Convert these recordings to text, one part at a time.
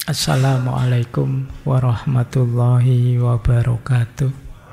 Assalamualaikum warahmatullahi wabarakatuh.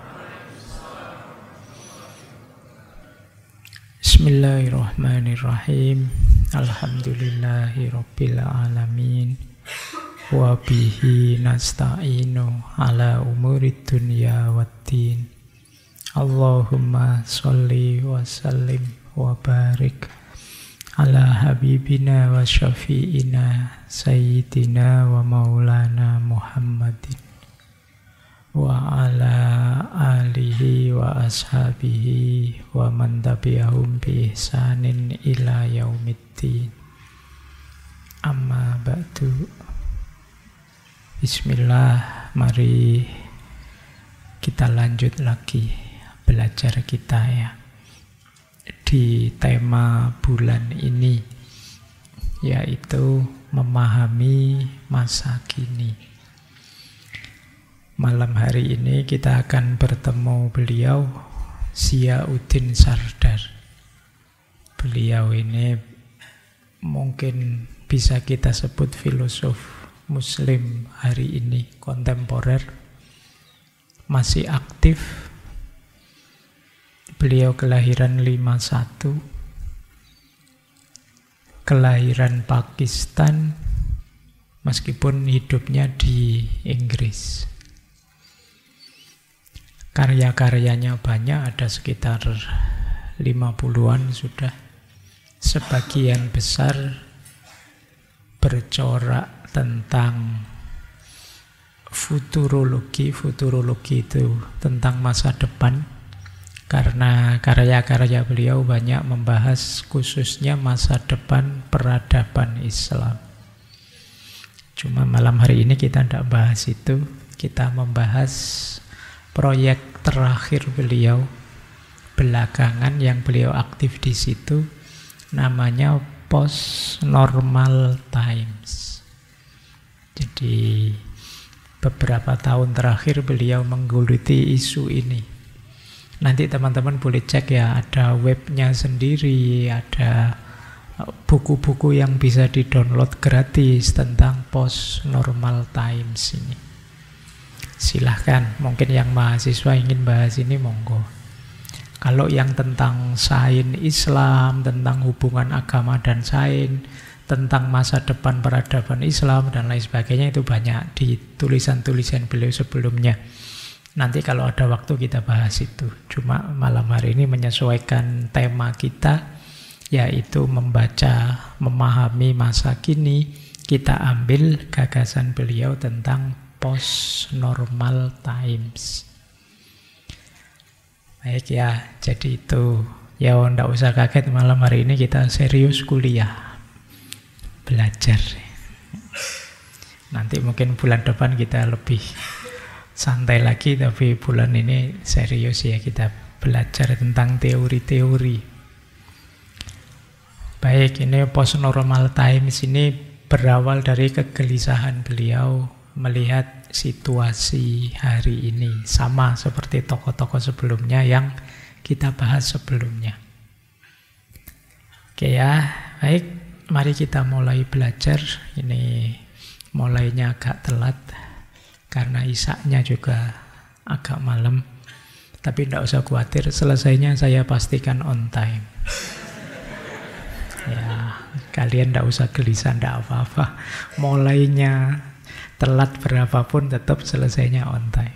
Bismillahirrahmanirrahim. Alhamdulillahi rabbil alamin. Wa bihi nasta'inu ala umurid dunya waddin. Allahumma sholli wa sallim wa barik ala habibina wa syafi'ina sayyidina wa maulana Muhammadin wa ala alihi wa ashabihi wa man tabi'ahum bi ihsanin ila yaumiddin. Amma ba'du. Bismillah, mari kita lanjut lagi belajar kita ya di tema bulan ini, yaitu memahami masa kini. Malam hari ini kita akan bertemu beliau, Ziyauddin Sardar. Beliau ini mungkin bisa kita sebut filosof Muslim hari ini, kontemporer, masih aktif. Beliau kelahiran 51, kelahiran Pakistan, meskipun hidupnya di Inggris. Karya-karyanya banyak, ada sekitar 50-an sudah. Sebagian besar bercorak tentang futurologi. Futurologi itu tentang masa depan. Karena karya-karya beliau banyak membahas khususnya masa depan peradaban Islam. Cuma malam hari ini kita tidak bahas itu. Kita membahas proyek terakhir beliau belakangan yang beliau aktif di situ, namanya Post-Normal Times. Jadi beberapa tahun terakhir beliau menggeluti isu ini. Nanti teman-teman boleh cek ya, ada webnya sendiri, ada buku-buku yang bisa di-download gratis tentang Post-Normal Times ini. Silahkan, mungkin yang mahasiswa ingin bahas ini, monggo. Kalau yang tentang sains Islam, tentang hubungan agama dan sains, tentang masa depan peradaban Islam dan lain sebagainya, itu banyak di tulisan-tulisan beliau sebelumnya. Nanti kalau ada waktu kita bahas itu. Cuma malam hari ini menyesuaikan tema kita, yaitu membaca, memahami masa kini. Kita ambil gagasan beliau tentang Post-Normal Times. Baik ya, jadi itu. Ya enggak usah kaget, malam hari ini kita serius kuliah, belajar. Nanti mungkin bulan depan kita lebih santai lagi, tapi bulan ini serius ya, kita belajar tentang teori-teori. Baik, ini Post-Normal Times ini berawal dari kegelisahan beliau melihat situasi hari ini, sama seperti tokoh-tokoh sebelumnya yang kita bahas sebelumnya. Oke ya, baik, mari kita mulai belajar. Ini mulainya agak telat karena isaknya juga agak malam. Tapi tidak usah khawatir, selesainya saya pastikan on time. Ya, kalian tidak usah gelisah, tidak apa-apa. Mulainya telat berapapun tetap selesainya on time.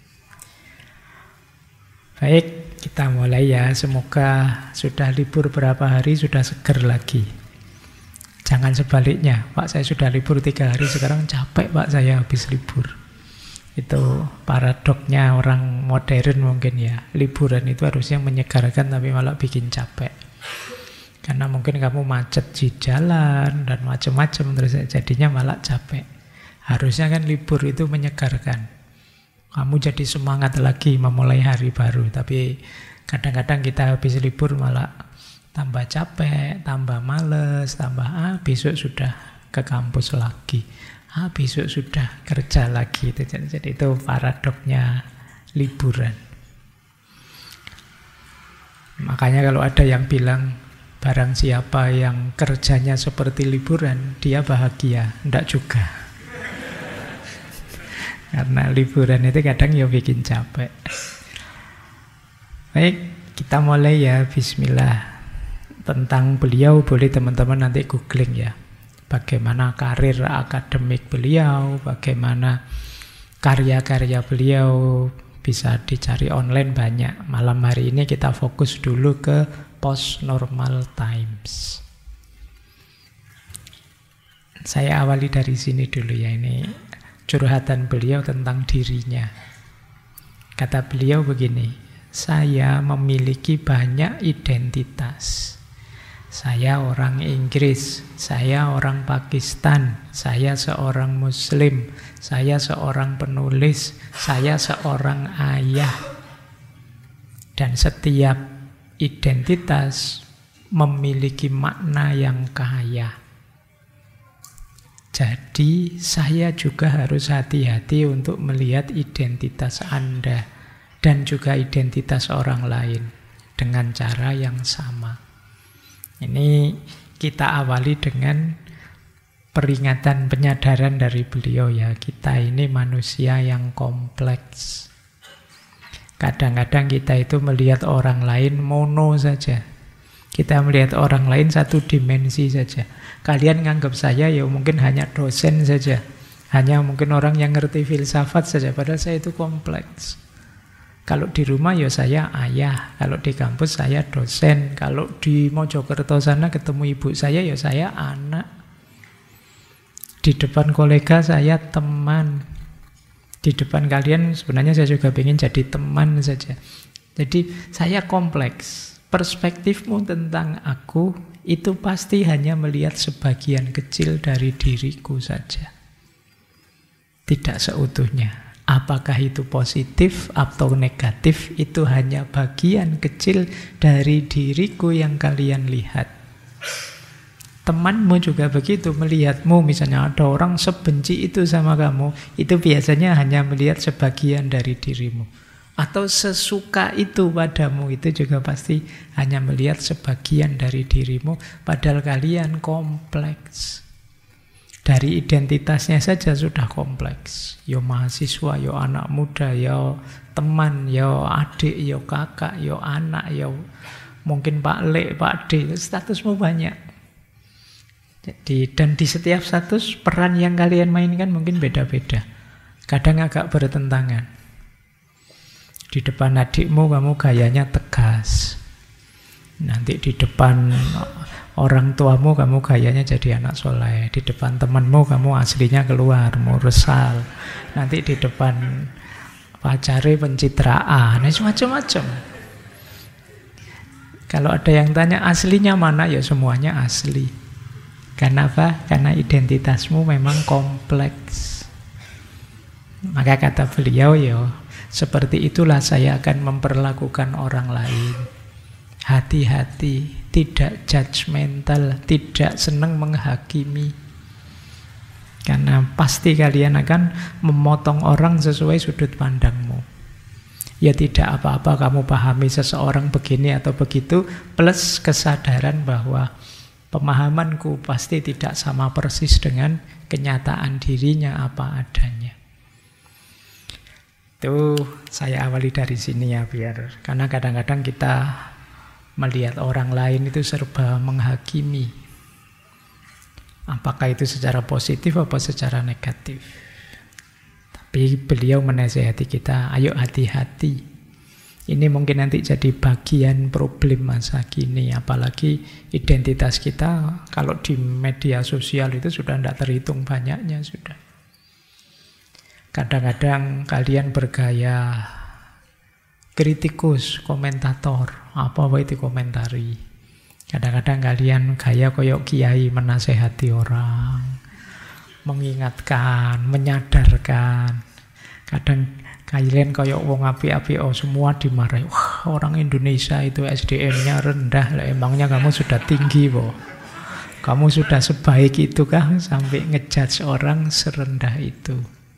Baik, kita mulai ya. Semoga sudah libur berapa hari sudah seger lagi. Jangan sebaliknya, Pak saya sudah libur 3 hari, sekarang capek Pak saya habis libur. Itu paradoknya orang modern mungkin ya. Liburan itu harusnya menyegarkan tapi malah bikin capek. Karena mungkin kamu macet di jalan dan macam-macam, terus jadinya malah capek. Harusnya kan libur itu menyegarkan. Kamu jadi semangat lagi memulai hari baru. Tapi kadang-kadang kita habis libur malah tambah capek, tambah males, tambah besok sudah ke kampus lagi. Besok sudah kerja lagi. Jadi itu paradoknya liburan. Makanya kalau ada yang bilang barang siapa yang kerjanya seperti liburan, dia bahagia. Enggak juga. Karena liburan itu kadang ya bikin capek. Baik, kita mulai ya, bismillah. Tentang beliau boleh teman-teman nanti googling ya. Bagaimana karir akademik beliau, bagaimana karya-karya beliau, bisa dicari online banyak. Malam hari ini kita fokus dulu ke post-normal times. Saya awali dari sini dulu ya, ini curhatan beliau tentang dirinya. Kata beliau begini, saya memiliki banyak identitas. Saya orang Inggris, saya orang Pakistan, saya seorang Muslim, saya seorang penulis, saya seorang ayah. Dan setiap identitas memiliki makna yang kaya. Jadi saya juga harus hati-hati untuk melihat identitas Anda dan juga identitas orang lain dengan cara yang sama. Ini kita awali dengan peringatan, penyadaran dari beliau ya. Kita ini manusia yang kompleks. Kadang-kadang kita itu melihat orang lain mono saja. Kita melihat orang lain satu dimensi saja. Kalian nganggap saya ya mungkin hanya dosen saja. Hanya mungkin orang yang ngerti filsafat saja. Padahal saya itu kompleks. Kalau di rumah ya saya ayah, kalau di kampus saya dosen, kalau di Mojokerto sana ketemu ibu saya ya saya anak. Di depan kolega saya teman. Di depan kalian sebenarnya saya juga ingin jadi teman saja. Jadi saya kompleks. Perspektifmu tentang aku itu pasti hanya melihat sebagian kecil dari diriku saja. Tidak seutuhnya. Apakah itu positif atau negatif, itu hanya bagian kecil dari diriku yang kalian lihat. Temanmu juga begitu, melihatmu, misalnya ada orang sebenci itu sama kamu, itu biasanya hanya melihat sebagian dari dirimu. Atau sesuka itu padamu, itu juga pasti hanya melihat sebagian dari dirimu, padahal kalian kompleks. Dari identitasnya saja sudah kompleks. Yo mahasiswa, yo anak muda, yo teman, yo adik, yo kakak, yo anak, yo mungkin Pak Lek, Pak D, statusmu banyak. Jadi, dan di setiap status peran yang kalian mainkan mungkin beda-beda. Kadang agak bertentangan. Di depan adikmu kamu gayanya tegas. Nanti di depan orang tuamu kamu gayanya jadi anak soleh. Di depan temanmu kamu aslinya keluar, mau resal. Nanti di depan pacare pencitraan, macam-macam. Kalau ada yang tanya aslinya mana, ya semuanya asli. Kenapa? Karena identitasmu memang kompleks. Maka kata beliau, ya seperti itulah saya akan memperlakukan orang lain. Hati-hati, tidak judgmental, tidak senang menghakimi. Karena pasti kalian akan memotong orang sesuai sudut pandangmu. Ya tidak apa-apa kamu pahami seseorang begini atau begitu, plus kesadaran bahwa pemahamanku pasti tidak sama persis dengan kenyataan dirinya apa adanya. Itu saya awali dari sini ya, biar karena kadang-kadang kita melihat orang lain itu serba menghakimi. Apakah itu secara positif atau secara negatif. Tapi beliau menasihati kita, ayo hati-hati. Ini mungkin nanti jadi bagian problem masa kini. Apalagi identitas kita kalau di media sosial itu sudah tidak terhitung banyaknya sudah. Kadang-kadang kalian bergaya kritikus, komentator, apa itu komentari. Kadang-kadang kalian gaya koyok kiai menasehati orang, mengingatkan, menyadarkan. Kadang kalian koyok wong api-api, oh semua dimarahi. Wah, orang Indonesia itu SDM-nya rendah. Lah, emangnya kamu sudah tinggi, boh? Kamu sudah sebaik itu kah sampai ngejudge orang serendah itu?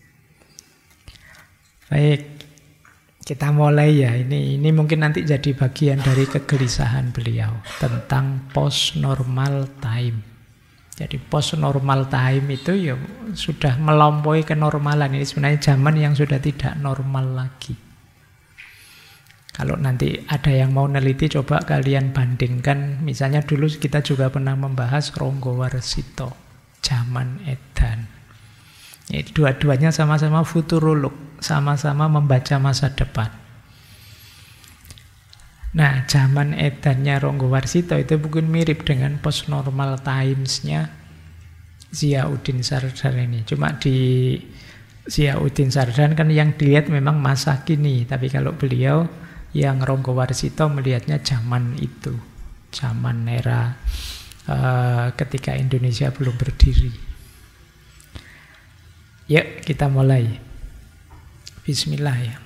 Baik. Kita mulai ya, ini mungkin nanti jadi bagian dari kegelisahan beliau tentang post-normal time. Jadi post normal time itu ya sudah melampaui kenormalan. Ini sebenarnya zaman yang sudah tidak normal lagi. Kalau nanti ada yang mau neliti, coba kalian bandingkan. Misalnya dulu kita juga pernah membahas Ronggowarsito, zaman edan. Dua-duanya sama-sama futurolog, sama-sama membaca masa depan. Nah, zaman edannya Ronggowarsito itu mungkin mirip dengan post-normal times-nya Ziauddin Sardar ini. Cuma di Ziauddin Sardar kan yang dilihat memang masa kini. Tapi kalau beliau, yang Ronggowarsito melihatnya zaman itu. Zaman era ketika Indonesia belum berdiri. Yuk, kita mulai. Bismillah ya.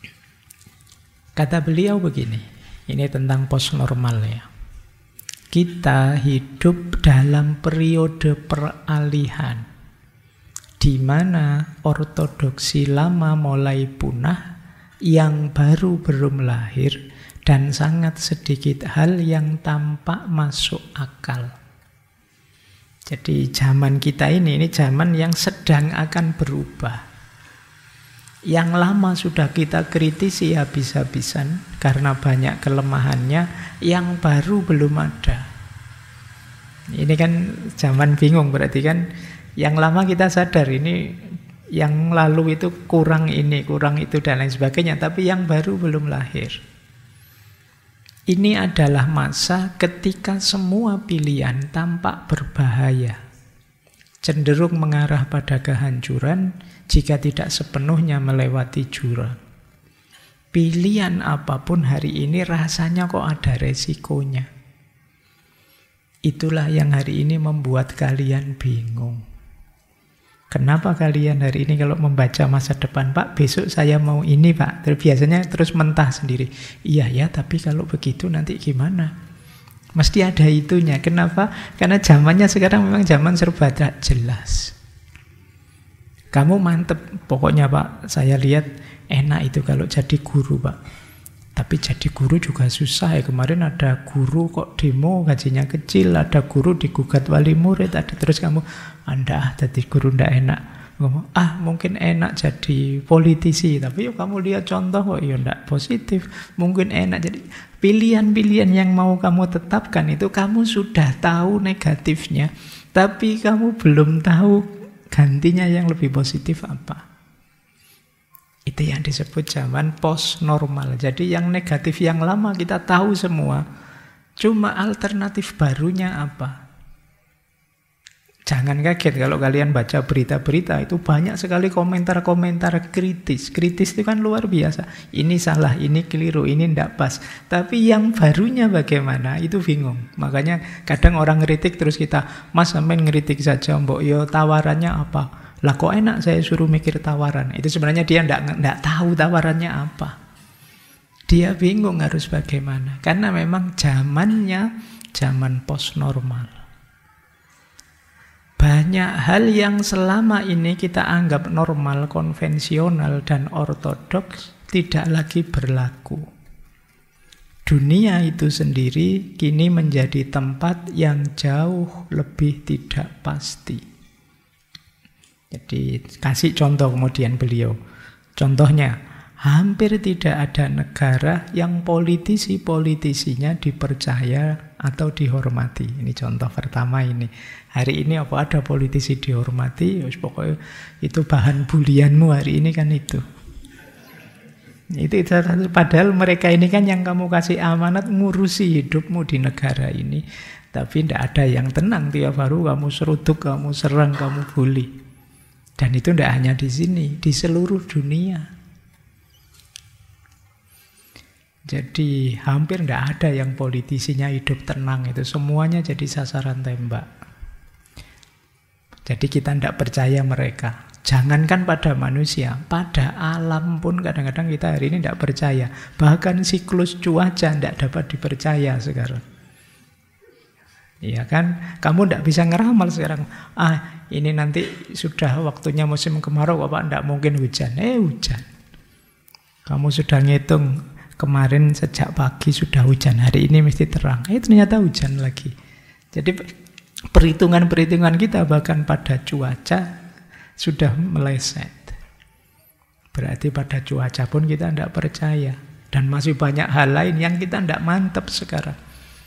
Kata beliau begini. Ini tentang post normal ya. Kita hidup dalam periode peralihan di mana ortodoksi lama mulai punah, yang baru belum lahir, dan sangat sedikit hal yang tampak masuk akal. Jadi zaman kita ini zaman yang sedang akan berubah. Yang lama sudah kita kritisi habis-habisan karena banyak kelemahannya, yang baru belum ada. Ini kan zaman bingung, berarti kan yang lama kita sadar ini, yang lalu itu kurang ini, kurang itu dan lain sebagainya, tapi yang baru belum lahir. Ini adalah masa ketika semua pilihan tampak berbahaya, cenderung mengarah pada kehancuran jika tidak sepenuhnya melewati jurang. Pilihan apapun hari ini rasanya kok ada resikonya. Itulah yang hari ini membuat kalian bingung. Kenapa kalian hari ini kalau membaca masa depan, Pak, besok saya mau ini, Pak. Biasanya terus mentah sendiri. Iya ya, tapi kalau begitu nanti gimana? Mesti ada itunya. Kenapa? Karena zamannya sekarang memang zaman serba tak jelas. Kamu mantep, pokoknya Pak, saya lihat enak itu kalau jadi guru Pak. Tapi jadi guru juga susah ya. Kemarin ada guru kok demo gajinya kecil, ada guru digugat wali murid, ada terus kamu, Anda jadi guru ndak enak. Ngomong, mungkin enak jadi politisi, tapi yuk kamu lihat contoh kok ya ndak positif. Mungkin enak jadi pilihan-pilihan yang mau kamu tetapkan itu kamu sudah tahu negatifnya, tapi kamu belum tahu gantinya yang lebih positif apa. Itu yang disebut zaman post normal. Jadi yang negatif yang lama kita tahu semua, cuma alternatif barunya apa. Jangan kaget kalau kalian baca berita-berita, itu banyak sekali komentar-komentar kritis. Kritis itu kan luar biasa. Ini salah, ini keliru, ini tidak pas. Tapi yang barunya bagaimana, itu bingung. Makanya kadang orang ngeritik terus kita, Mas sampai ngeritik saja, mbok yo tawarannya apa? Lah kok enak saya suruh mikir tawaran. Itu sebenarnya dia tidak tahu tawarannya apa. Dia bingung harus bagaimana. Karena memang zamannya zaman post normal. Banyak hal yang selama ini kita anggap normal, konvensional, dan ortodoks tidak lagi berlaku. Dunia itu sendiri kini menjadi tempat yang jauh lebih tidak pasti. Jadi kasih contoh kemudian beliau. Contohnya, hampir tidak ada negara yang politisi-politisinya dipercaya atau dihormati. Ini contoh pertama ini. Hari ini apa ada politisi dihormati? Pokoknya itu bahan bulianmu hari ini kan itu. Itu padahal mereka ini kan yang kamu kasih amanat ngurusi hidupmu di negara ini. Tapi tidak ada yang tenang. Tiap hari kamu seruduk, kamu serang, kamu bully. Dan itu tidak hanya di sini, di seluruh dunia. Jadi hampir tidak ada yang politisinya hidup tenang. Itu semuanya jadi sasaran tembak. Jadi kita tidak percaya mereka. Jangankan pada manusia, pada alam pun kadang-kadang kita hari ini tidak percaya. Bahkan siklus cuaca tidak dapat dipercaya sekarang. Iya kan? Kamu tidak bisa ngeramal sekarang. Ini nanti sudah waktunya musim kemarau, Bapak tidak mungkin hujan. Hujan. Kamu sudah ngitung kemarin sejak pagi sudah hujan, hari ini mesti terang. Ternyata hujan lagi. Jadi Perhitungan-perhitungan kita bahkan pada cuaca sudah meleset. Berarti pada cuaca pun kita tidak percaya. Dan masih banyak hal lain yang kita tidak mantap sekarang.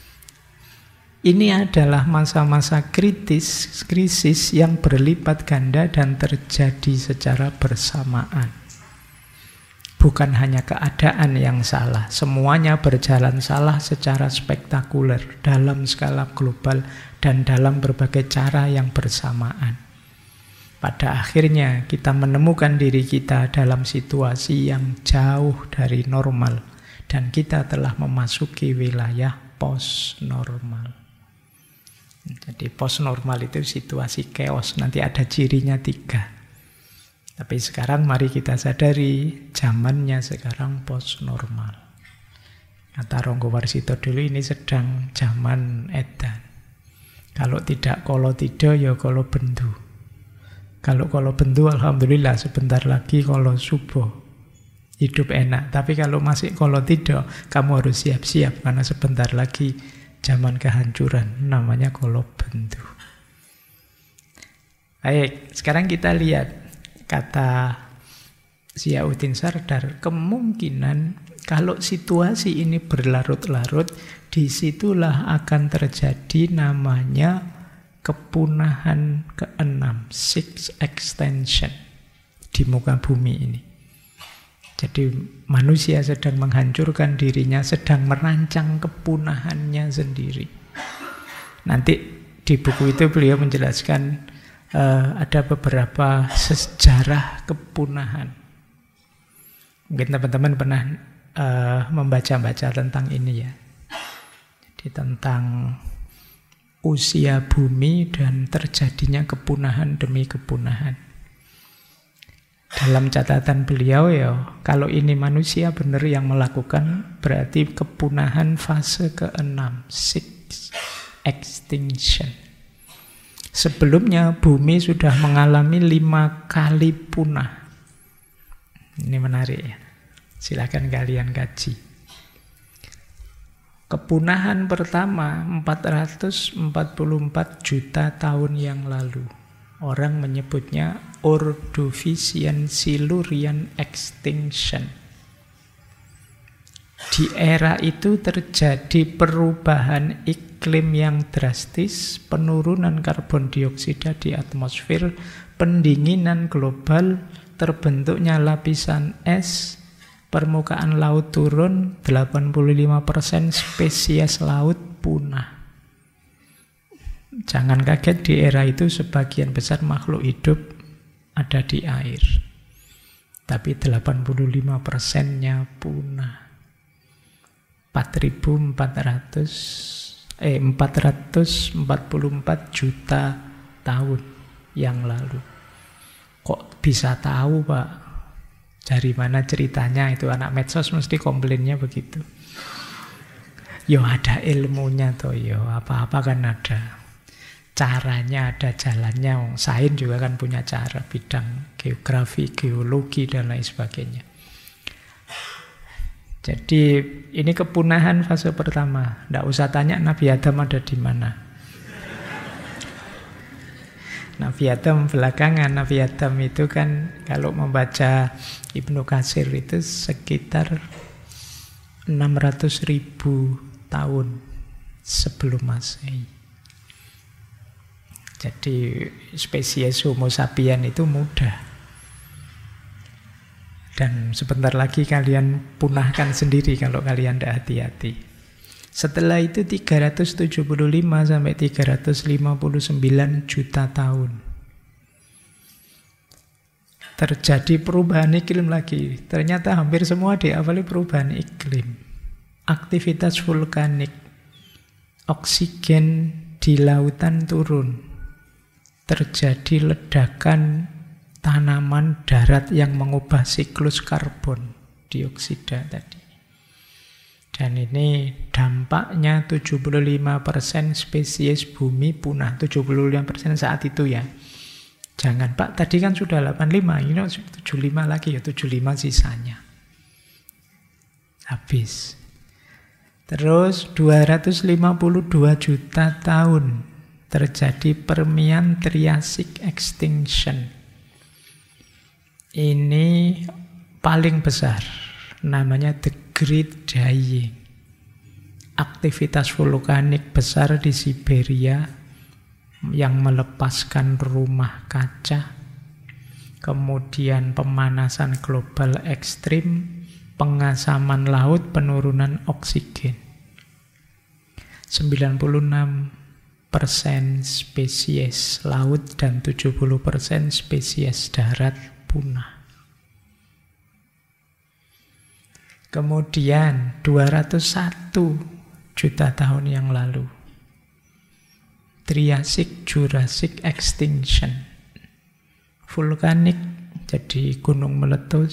Ini adalah masa-masa krisis yang berlipat ganda dan terjadi secara bersamaan. Bukan hanya keadaan yang salah, semuanya berjalan salah secara spektakuler dalam skala global dan dalam berbagai cara yang bersamaan. Pada akhirnya kita menemukan diri kita dalam situasi yang jauh dari normal dan kita telah memasuki wilayah post-normal. Jadi post-normal itu situasi chaos, nanti ada cirinya 3. Tapi sekarang mari kita sadari zamannya sekarang post-normal. Kata Ronggo Warsito dulu ini sedang zaman edan. Kalau tidak kolo tido ya kolo bendu. Kalau kolo bendu alhamdulillah sebentar lagi kolo subuh. Hidup enak. Tapi kalau masih kolo tido kamu harus siap-siap karena sebentar lagi zaman kehancuran. Namanya kolo bendu. Baik, sekarang kita lihat. Kata Ziauddin Sardar, kemungkinan kalau situasi ini berlarut-larut, disitulah akan terjadi namanya kepunahan ke-6, sixth extension di muka bumi ini. Jadi manusia sedang menghancurkan dirinya, sedang merancang kepunahannya sendiri. Nanti di buku itu beliau menjelaskan ada beberapa sejarah kepunahan. Mungkin teman-teman pernah membaca-baca tentang ini ya. Jadi tentang usia bumi dan terjadinya kepunahan demi kepunahan. Dalam catatan beliau ya, kalau ini manusia benar yang melakukan, berarti kepunahan fase ke-6, sixth extinction. Sebelumnya bumi sudah mengalami 5 kali punah. Ini menarik ya. Silakan kalian kaji. Kepunahan pertama 444 juta tahun yang lalu. Orang menyebutnya Ordovician Silurian Extinction. Di era itu terjadi perubahan iklim yang drastis, penurunan karbon dioksida di atmosfer, pendinginan global, terbentuknya lapisan es, permukaan laut turun, 85% spesies laut punah. Jangan kaget, di era itu sebagian besar makhluk hidup ada di air. Tapi 85%-nya punah. 444 juta tahun yang lalu. Kok bisa tahu, Pak? Dari mana ceritanya? Itu anak medsos mesti komplainnya begitu. Yo ada ilmunya toh, yo apa-apa kan ada caranya, ada jalannya. Sains juga kan punya cara, bidang geografi, geologi dan lain sebagainya. Jadi ini kepunahan fase pertama. Tidak usah tanya Nabi Adam ada di mana. Nabi Adam belakangan. Nabi Adam itu kan kalau membaca Ibnu Katsir itu sekitar 600.000 tahun sebelum Masehi. Jadi spesies Homo sapiens itu muda. Dan sebentar lagi kalian punahkan sendiri kalau kalian tidak hati-hati. Setelah itu 375 sampai 359 juta tahun. Terjadi perubahan iklim lagi. Ternyata hampir semua diawali perubahan iklim. Aktivitas vulkanik. Oksigen di lautan turun. Terjadi ledakan tanaman darat yang mengubah siklus karbon dioksida tadi. Dan ini dampaknya 75% spesies bumi punah. 75% saat itu ya. Jangan, Pak, tadi kan sudah 85, ini 75 lagi ya, 75 sisanya. Habis. Terus 252 juta tahun terjadi Permian Triassic extinction. Ini paling besar, namanya The Great Dying. Aktivitas vulkanik besar di Siberia yang melepaskan rumah kaca, kemudian pemanasan global ekstrim, pengasaman laut, penurunan oksigen. 96% spesies laut dan 70% spesies darat punah. Kemudian 201 juta tahun yang lalu, Triassic Jurassic extinction. Vulkanik, jadi gunung meletus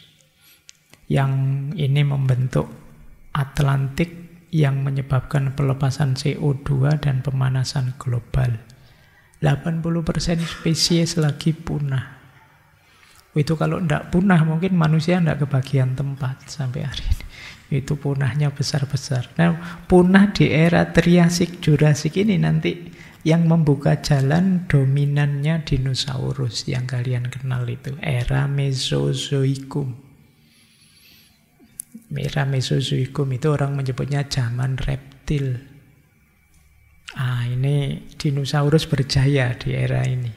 yang ini membentuk Atlantik yang menyebabkan pelepasan CO2 dan pemanasan global. 80% spesies lagi punah. Itu kalau tidak punah mungkin manusia tidak kebagian tempat sampai hari ini. Itu punahnya besar-besar. Nah, punah di era Triassic Jurassic ini nanti yang membuka jalan dominannya dinosaurus yang kalian kenal itu, era Mesozoikum. Era Mesozoikum itu orang menyebutnya zaman reptil. Ini dinosaurus berjaya di era ini.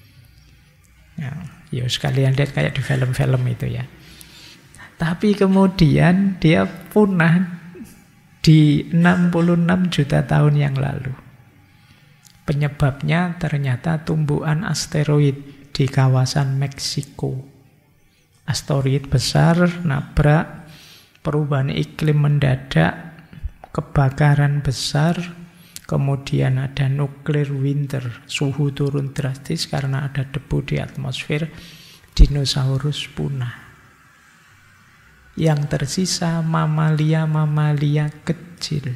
Ya sekalian lihat kayak di film-film itu ya. Tapi kemudian dia punah di 66 juta tahun yang lalu. Penyebabnya ternyata tumbuhan asteroid di kawasan Meksiko. Asteroid besar nabrak, perubahan iklim mendadak, kebakaran besar, kemudian ada nuclear winter, suhu turun drastis karena ada debu di atmosfer, dinosaurus punah. Yang tersisa mamalia-mamalia kecil.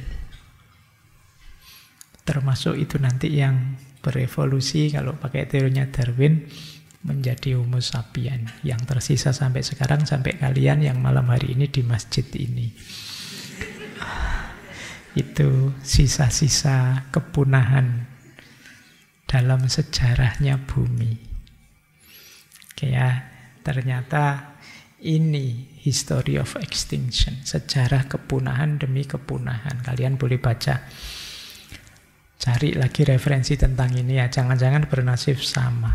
Termasuk itu nanti yang berevolusi kalau pakai teorinya Darwin menjadi Homo sapien. Yang tersisa sampai sekarang, sampai kalian yang malam hari ini di masjid ini. Itu sisa-sisa kepunahan dalam sejarahnya bumi. Oke ya, ternyata ini history of extinction, sejarah kepunahan demi kepunahan. Kalian boleh baca, cari lagi referensi tentang ini ya, jangan-jangan bernasib sama.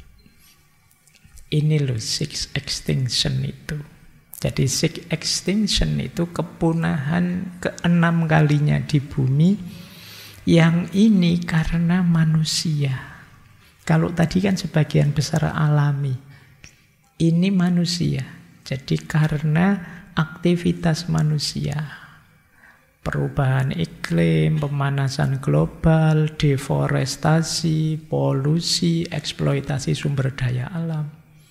Ini loh six extinction itu. Jadi six extinction itu kepunahan ke-6 kalinya di bumi. Yang ini karena manusia. Kalau tadi kan sebagian besar alami, ini manusia. Jadi karena aktivitas manusia, perubahan iklim, pemanasan global, deforestasi, polusi, eksploitasi sumber daya alam.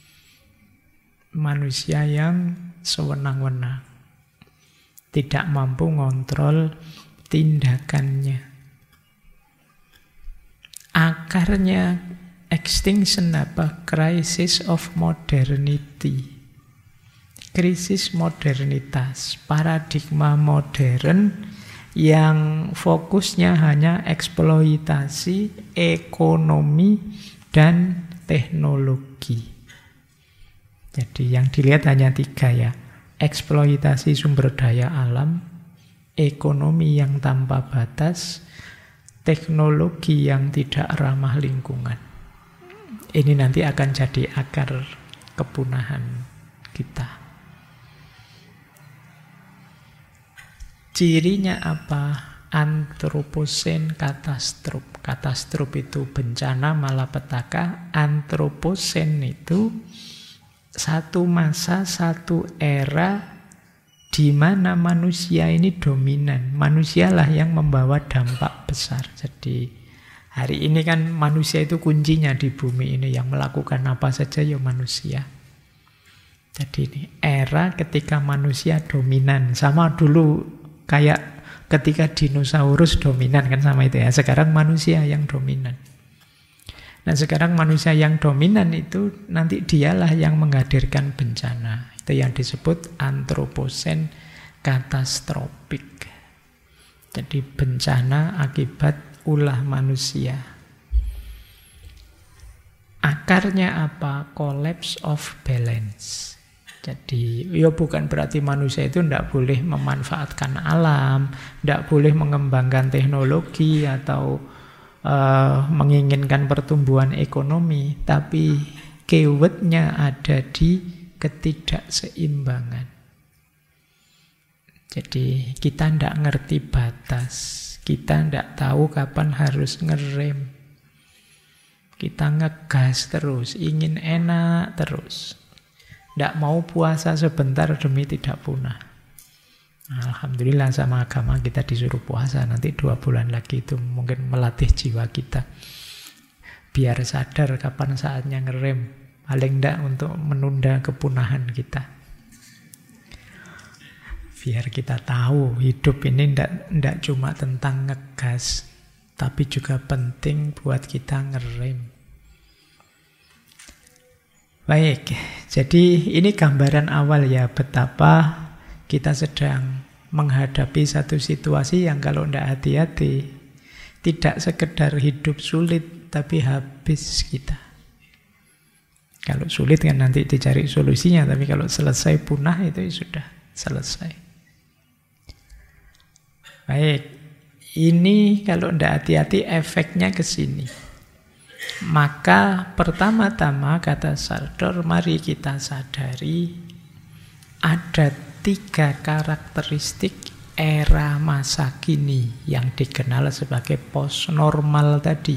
Manusia yang sewenang-wenang, tidak mampu ngontrol tindakannya. Akarnya extinction apa? Crisis of modernity. Krisis modernitas, paradigma modern yang fokusnya hanya eksploitasi ekonomi dan teknologi. Jadi yang dilihat hanya 3 ya. Eksploitasi sumber daya alam, ekonomi yang tanpa batas, teknologi yang tidak ramah lingkungan. Ini nanti akan jadi akar kepunahan kita. Cirinya apa? Antroposen katastrof. Katastrof itu bencana malapetaka. Antroposen itu satu masa, satu era di mana manusia ini dominan. Manusialah yang membawa dampak besar. Jadi hari ini kan manusia itu kuncinya di bumi ini. Yang melakukan apa saja ya manusia. Jadi ini era ketika manusia dominan. Sama dulu kayak ketika dinosaurus dominan kan sama itu ya. Sekarang manusia yang dominan. Nah sekarang manusia yang dominan itu nanti dialah yang menghadirkan bencana. Itu yang disebut antroposen katastrofik. Jadi bencana akibat ulah manusia. Akarnya apa? Collapse of balance. Jadi, ya bukan berarti manusia itu tidak boleh memanfaatkan alam, tidak boleh mengembangkan teknologi atau menginginkan pertumbuhan ekonomi, tapi keywordnya ada di ketidakseimbangan. Jadi kita tidak ngerti batas, kita tidak tahu kapan harus ngerem. Kita ngegas terus, ingin enak terus. Tidak mau puasa sebentar demi tidak punah. Alhamdulillah sama agama kita disuruh puasa. Nanti 2 bulan lagi itu mungkin melatih jiwa kita. Biar sadar kapan saatnya ngerem. Paling tidak untuk menunda kepunahan kita. Biar kita tahu hidup ini tidak cuma tentang ngegas. Tapi juga penting buat kita ngerem. Baik, jadi ini gambaran awal ya betapa kita sedang menghadapi satu situasi yang kalau tidak hati-hati tidak sekedar hidup sulit tapi habis kita. Kalau sulit kan nanti dicari solusinya, tapi kalau selesai punah itu sudah selesai. Baik, ini kalau tidak hati-hati efeknya ke sini. Maka pertama-tama kata Sartor, mari kita sadari ada 3 karakteristik era masa kini yang dikenal sebagai post-normal tadi.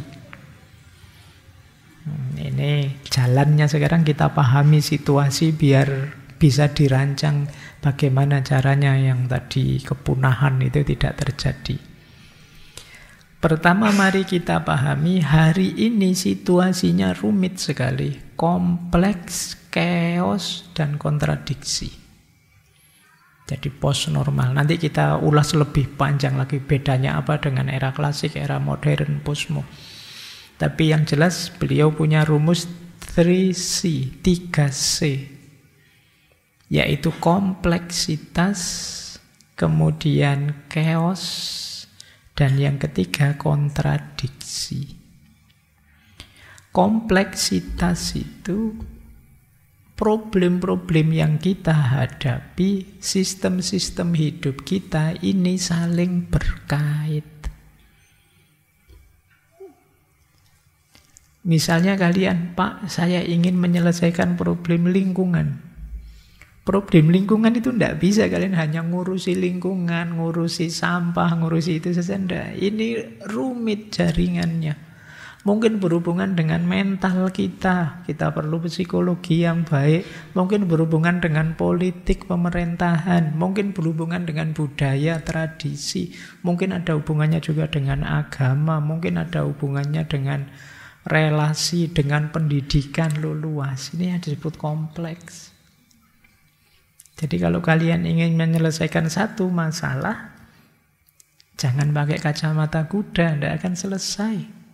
Ini jalannya sekarang kita pahami situasi biar bisa dirancang bagaimana caranya yang tadi kepunahan itu tidak terjadi. Pertama mari kita pahami hari ini situasinya rumit sekali, kompleks, chaos, dan kontradiksi. Jadi post normal. Nanti kita ulas lebih panjang lagi bedanya apa dengan era klasik, era modern, postmo. Tapi yang jelas beliau punya rumus 3C, 3C. Yaitu kompleksitas, kemudian chaos, dan yang ketiga kontradiksi. Kompleksitas itu problem-problem yang kita hadapi, sistem-sistem hidup kita ini saling berkait. Misalnya kalian, Pak, saya ingin menyelesaikan problem lingkungan. Problem lingkungan itu tidak bisa kalian hanya ngurusi lingkungan, ngurusi sampah, ngurusi itu saja. Ini rumit jaringannya. Mungkin berhubungan dengan mental kita perlu psikologi yang baik. Mungkin berhubungan dengan politik pemerintahan. Mungkin berhubungan dengan budaya, tradisi. Mungkin ada hubungannya juga dengan agama. Mungkin ada hubungannya dengan relasi, dengan pendidikan luas. Ini yang disebut kompleks. Jadi kalau kalian ingin menyelesaikan satu masalah, jangan pakai kacamata kuda, tidak akan selesai.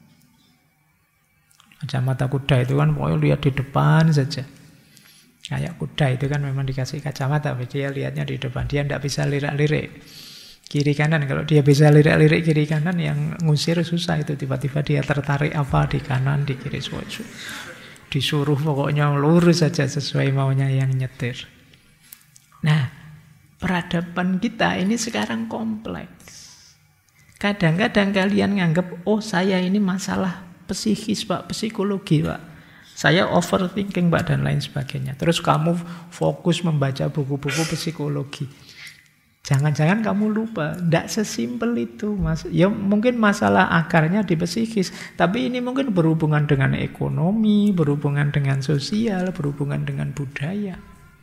Kacamata kuda itu kan pokoknya lihat di depan saja. Kayak kuda itu kan memang dikasih kacamata, dia lihatnya di depan. Dia tidak bisa lirik-lirik kiri kanan. Kalau dia bisa lirik-lirik kiri kanan, yang ngusir susah itu. Tiba-tiba dia tertarik apa di kanan, di kiri. Disuruh pokoknya lurus saja sesuai maunya yang nyetir. Nah, peradaban kita ini sekarang kompleks. Kadang-kadang kalian nganggap, oh saya ini masalah psikis Pak, psikologi Pak. Saya overthinking Pak dan lain sebagainya. Terus kamu fokus membaca buku-buku psikologi. Jangan-jangan kamu lupa, tidak sesimpel itu Mas. Ya mungkin masalah akarnya di psikis, tapi ini mungkin berhubungan dengan ekonomi, berhubungan dengan sosial, berhubungan dengan budaya.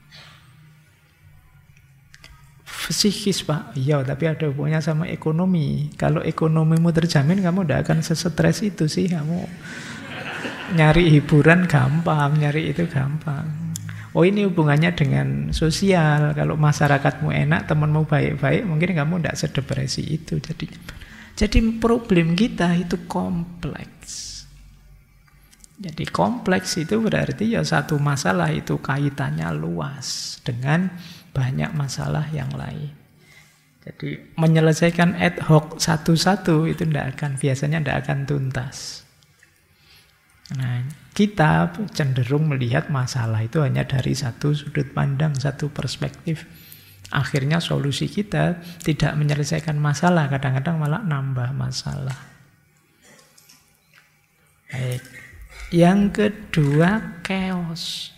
Psikis Pak, iya tapi ada hubungannya sama ekonomi. Kalau ekonomimu terjamin, kamu tidak akan sesetres itu sih. Kamu nyari hiburan gampang, nyari itu gampang. Oh ini hubungannya dengan sosial. Kalau masyarakatmu enak, temanmu baik-baik, mungkin kamu tidak sedepresi itu. Jadi problem kita itu kompleks. Jadi kompleks itu berarti ya satu masalah itu kaitannya luas dengan banyak masalah yang lain. Jadi menyelesaikan ad hoc satu-satu itu biasanya tidak akan tuntas. Nah, kita cenderung melihat masalah itu hanya dari satu sudut pandang, satu perspektif. Akhirnya solusi kita tidak menyelesaikan masalah, kadang-kadang malah nambah masalah. Baik. Yang kedua, chaos.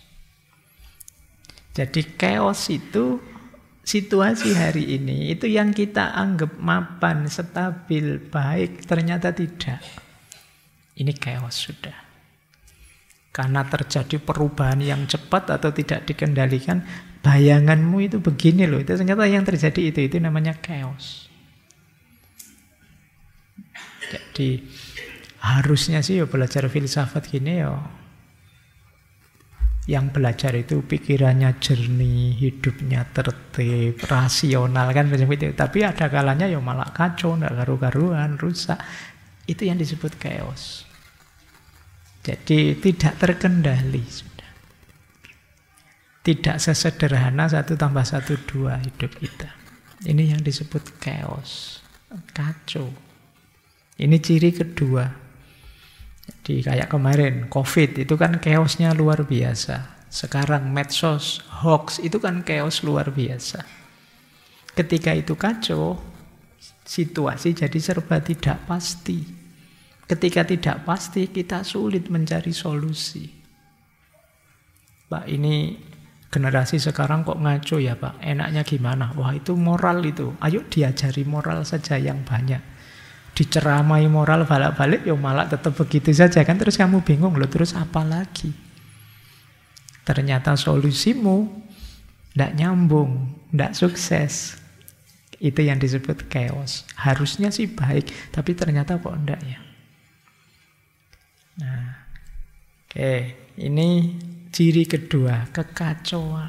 Jadi chaos itu situasi hari ini, itu yang kita anggap mapan, stabil, baik, ternyata tidak. Ini chaos sudah. Karena terjadi perubahan yang cepat atau tidak dikendalikan, bayanganmu itu begini loh. Itu ternyata yang terjadi itu namanya chaos. Jadi harusnya sih belajar filsafat gini yang belajar itu pikirannya jernih, hidupnya tertib, rasional kan seperti itu. Tapi ada kalanya malah kacau, nggak karu-karuan, rusak. Itu yang disebut chaos. Jadi tidak terkendali sudah. Tidak sesederhana 1 tambah 1 2 hidup kita. Ini yang disebut chaos. Kacau. Ini ciri kedua. Jadi kayak kemarin COVID itu kan chaosnya luar biasa. Sekarang medsos, hoax itu kan chaos luar biasa. Ketika itu kacau, situasi jadi serba tidak pasti. Ketika tidak pasti, kita sulit mencari solusi. Pak, ini generasi sekarang kok ngaco ya Pak? Enaknya gimana? Wah, itu moral itu. Ayo diajari moral saja yang banyak. Diceramai moral balik-balik, malah tetap begitu saja kan. Terus kamu bingung loh, terus apa lagi? Ternyata solusimu tidak nyambung, tidak sukses. Itu yang disebut chaos. Harusnya sih baik, tapi ternyata kok enggak ya. Nah, oke, ini ciri kedua, kekacauan.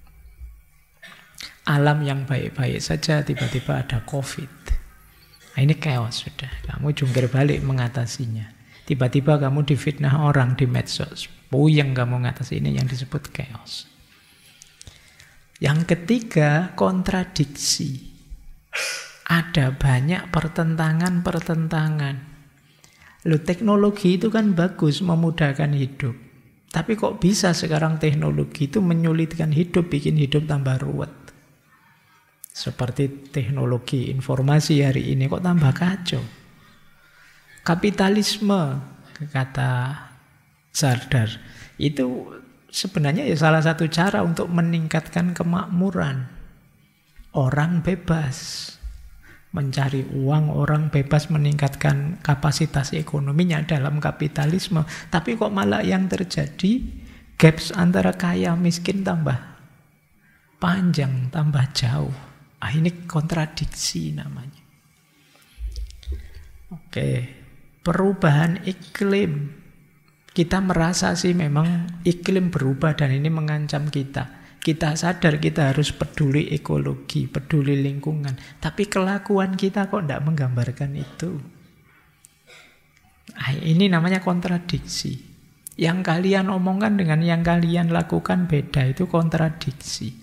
Alam yang baik-baik saja tiba-tiba ada COVID. Nah, ini chaos sudah. Kamu jungkir balik mengatasinya. Tiba-tiba kamu difitnah orang di medsos. Puyeng kamu mengatasi ini yang disebut chaos. Yang ketiga, kontradiksi. Ada banyak pertentangan-pertentangan. Loh, teknologi itu kan bagus, memudahkan hidup. Tapi kok bisa sekarang teknologi itu menyulitkan hidup, bikin hidup tambah ruwet. Seperti teknologi informasi hari ini kok tambah kacau. Kapitalisme, kata Sardar, itu sebenarnya salah satu cara untuk meningkatkan kemakmuran. Orang bebas mencari uang, orang bebas meningkatkan kapasitas ekonominya dalam kapitalisme. Tapi kok malah yang terjadi, gaps antara kaya miskin tambah panjang, tambah jauh. Ini kontradiksi namanya. Oke, perubahan iklim. Kita merasa sih memang iklim berubah dan ini mengancam kita. Kita sadar kita harus peduli ekologi, peduli lingkungan. Tapi kelakuan kita kok tidak menggambarkan itu. Ini namanya kontradiksi. Yang kalian omongkan dengan yang kalian lakukan beda, itu kontradiksi.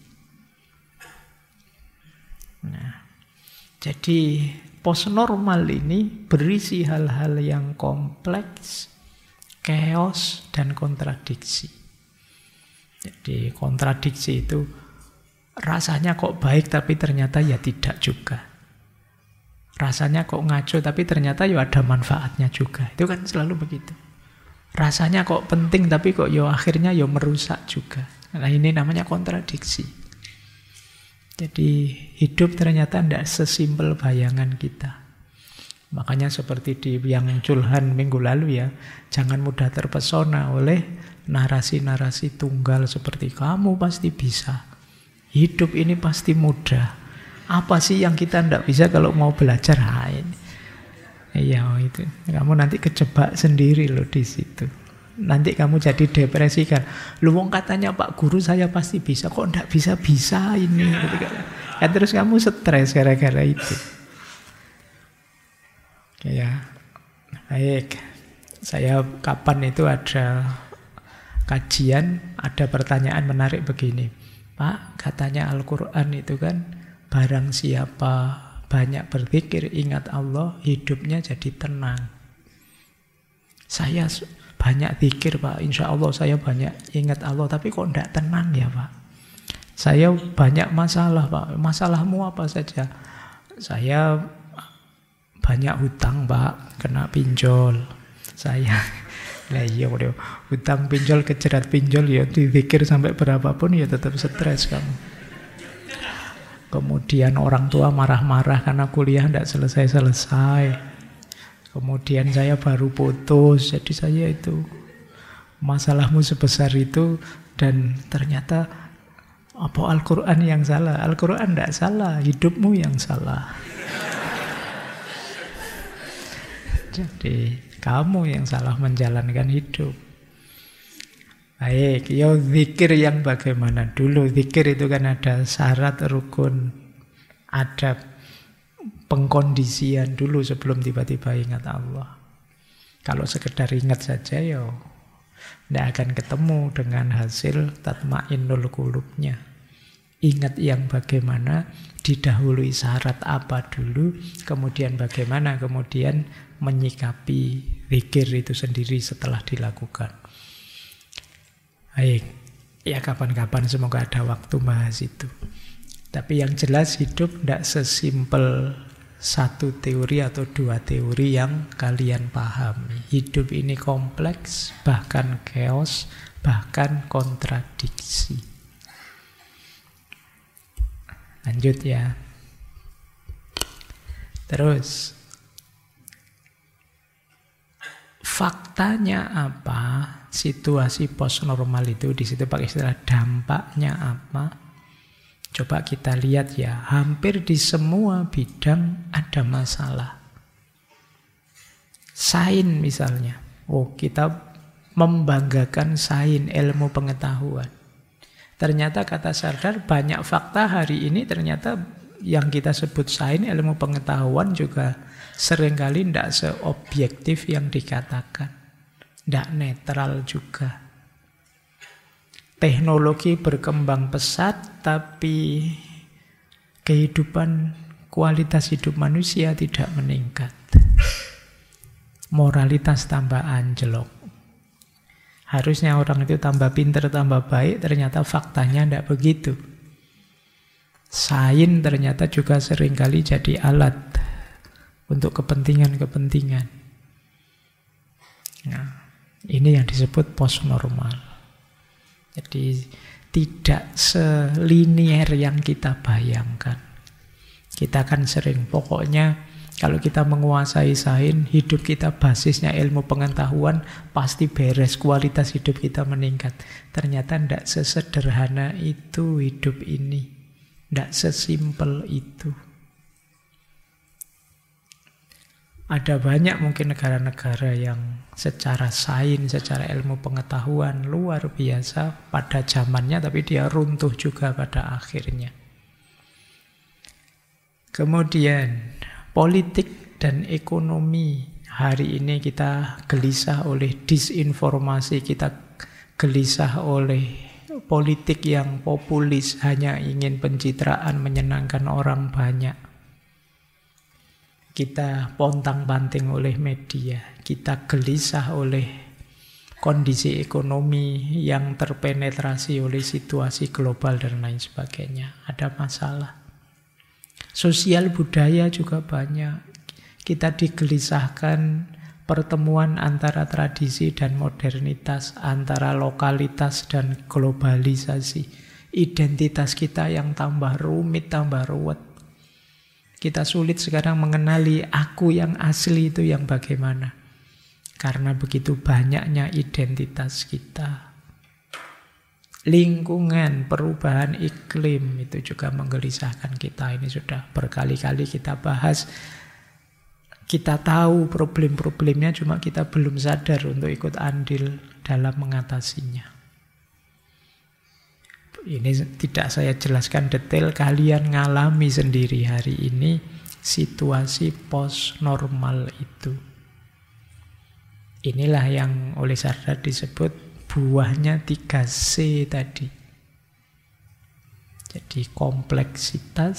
Nah, jadi postnormal ini berisi hal-hal yang kompleks, chaos, dan kontradiksi. Jadi kontradiksi itu rasanya kok baik tapi ternyata ya tidak juga. Rasanya kok ngaco tapi ternyata ya ada manfaatnya juga. Itu kan selalu begitu. Rasanya kok penting tapi kok ya akhirnya ya merusak juga. Nah, ini namanya kontradiksi. Jadi hidup ternyata tidak sesimpel bayangan kita. Makanya seperti di yang Culhan minggu lalu ya, jangan mudah terpesona oleh narasi-narasi tunggal seperti kamu pasti bisa. Hidup ini pasti mudah. Apa sih yang kita tidak bisa kalau mau belajar? Iya itu. Kamu nanti kejebak sendiri loh di situ. Nanti kamu jadi depresi kan. Lu wong katanya Pak Guru saya pasti bisa, kok tidak bisa-bisa ini. Kan terus kamu stres gara-gara itu. Ya, baik. Saya kapan itu ada kajian, ada pertanyaan menarik begini. Pak, katanya Al-Quran itu kan barang siapa banyak berpikir, ingat Allah, hidupnya jadi tenang. Saya banyak zikir Pak, insya Allah saya banyak ingat Allah, tapi kok tidak tenang ya Pak? Saya banyak masalah Pak. Masalahmu apa saja? Saya banyak hutang Pak, kena pinjol. Saya lah iya udah hutang pinjol, kejerat pinjol ya dizikir sampai berapapun ya tetap stres kamu. Kemudian orang tua marah-marah karena kuliah tidak selesai-selesai. Kemudian saya baru putus, jadi saya itu masalahmu sebesar itu, dan ternyata apa Al-Quran yang salah? Al-Quran tidak salah, hidupmu yang salah. Jadi kamu yang salah menjalankan hidup. Baik, ya zikir yang bagaimana dulu? Zikir itu kan ada syarat, rukun, ada pengkondisian dulu sebelum tiba-tiba ingat Allah. Kalau sekedar ingat saja ya tidak akan ketemu dengan hasil tatma'innul qulubnya. Ingat yang bagaimana, didahului syarat apa dulu, kemudian bagaimana kemudian menyikapi zikir itu sendiri setelah dilakukan. Baik, ya kapan-kapan semoga ada waktu bahas itu. Tapi yang jelas hidup tidak sesimpel satu teori atau dua teori yang kalian pahami. Hidup ini kompleks, bahkan chaos, bahkan kontradiksi. Lanjut ya. Terus, faktanya apa? Situasi post normal itu, di situ pakai istilah dampaknya apa? Coba kita lihat ya, hampir di semua bidang ada masalah. Sains misalnya, kita membanggakan sains, ilmu pengetahuan. Ternyata kata Sardar, banyak fakta hari ini ternyata yang kita sebut sains, ilmu pengetahuan juga seringkali tidak seobjektif yang dikatakan. Tidak netral juga. Teknologi berkembang pesat, tapi kehidupan, kualitas hidup manusia tidak meningkat. Moralitas tambah anjlok. Harusnya orang itu tambah pintar, tambah baik, ternyata faktanya tidak begitu. Sains ternyata juga seringkali jadi alat untuk kepentingan-kepentingan. Nah, ini yang disebut post normal. Jadi tidak selinier yang kita bayangkan. Kita kan sering, pokoknya kalau kita menguasai sains, hidup kita basisnya ilmu pengetahuan, pasti beres, kualitas hidup kita meningkat. Ternyata tidak sesederhana itu hidup ini. Tidak sesimpel itu. Ada banyak mungkin negara-negara yang secara sains, secara ilmu pengetahuan luar biasa pada zamannya, tapi dia runtuh juga pada akhirnya. Kemudian politik dan ekonomi. Hari ini kita gelisah oleh disinformasi, kita gelisah oleh politik yang populis, hanya ingin pencitraan, menyenangkan orang banyak. Kita pontang-panting oleh media, kita gelisah oleh kondisi ekonomi yang terpenetrasi oleh situasi global dan lain sebagainya. Ada masalah. Sosial budaya juga banyak. Kita digelisahkan pertemuan antara tradisi dan modernitas, antara lokalitas dan globalisasi. Identitas kita yang tambah rumit, tambah ruwet. Kita sulit sekarang mengenali aku yang asli itu yang bagaimana. Karena begitu banyaknya identitas kita. Lingkungan, perubahan iklim itu juga menggelisahkan kita. Ini sudah berkali-kali kita bahas. Kita tahu problem-problemnya, cuma kita belum sadar untuk ikut andil dalam mengatasinya. Ini tidak saya jelaskan detail, kalian ngalami sendiri hari ini situasi post normal itu. Inilah yang oleh Sardar disebut buahnya 3C tadi. Jadi kompleksitas,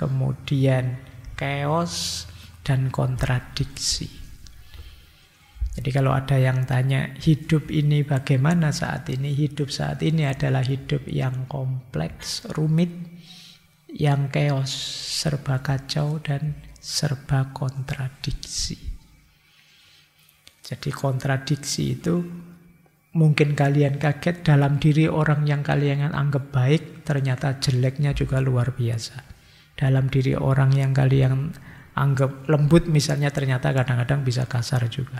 kemudian chaos, dan kontradiksi. Jadi kalau ada yang tanya hidup ini bagaimana saat ini, hidup saat ini adalah hidup yang kompleks, rumit, yang chaos, serba kacau dan serba kontradiksi. Jadi kontradiksi itu mungkin kalian kaget, dalam diri orang yang kalian anggap baik ternyata jeleknya juga luar biasa. Dalam diri orang yang kalian anggap lembut misalnya ternyata kadang-kadang bisa kasar juga.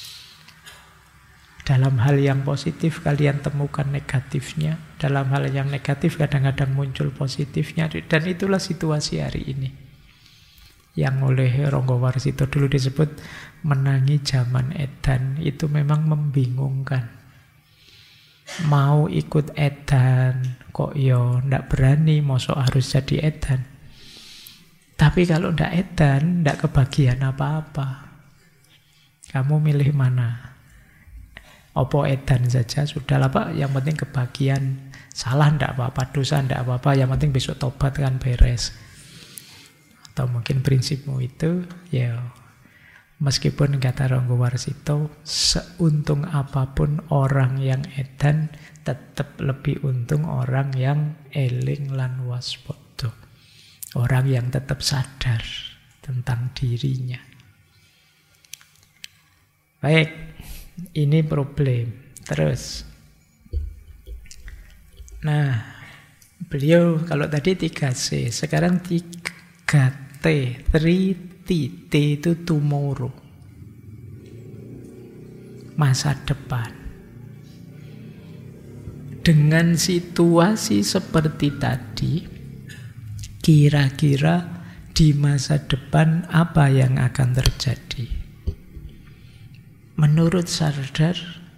Dalam hal yang positif kalian temukan negatifnya. Dalam hal yang negatif kadang-kadang muncul positifnya. Dan itulah situasi hari ini. Yang oleh Ronggo Warsito dulu disebut menangi zaman edan. Itu memang membingungkan. Mau ikut edan kok yo ndak berani, mosok harus jadi edan. Tapi kalau ndak edan ndak kebagian apa-apa. Kamu milih mana? Opo edan saja, sudahlah Pak, yang penting kebagian. Salah ndak apa-apa, dosa ndak apa-apa, yang penting besok tobat kan beres. Atau mungkin prinsipmu itu, ya meskipun kata Ronggo Warsito, seuntung apapun orang yang edan, tetap lebih untung orang yang eling lan waspada. Orang yang tetap sadar tentang dirinya. Baik. Ini problem. Terus. Nah, beliau kalau tadi 3C, sekarang 3T. 3T. T itu tomorrow. Masa depan. Dengan situasi seperti tadi, kira-kira di masa depan apa yang akan terjadi? Menurut Sardar,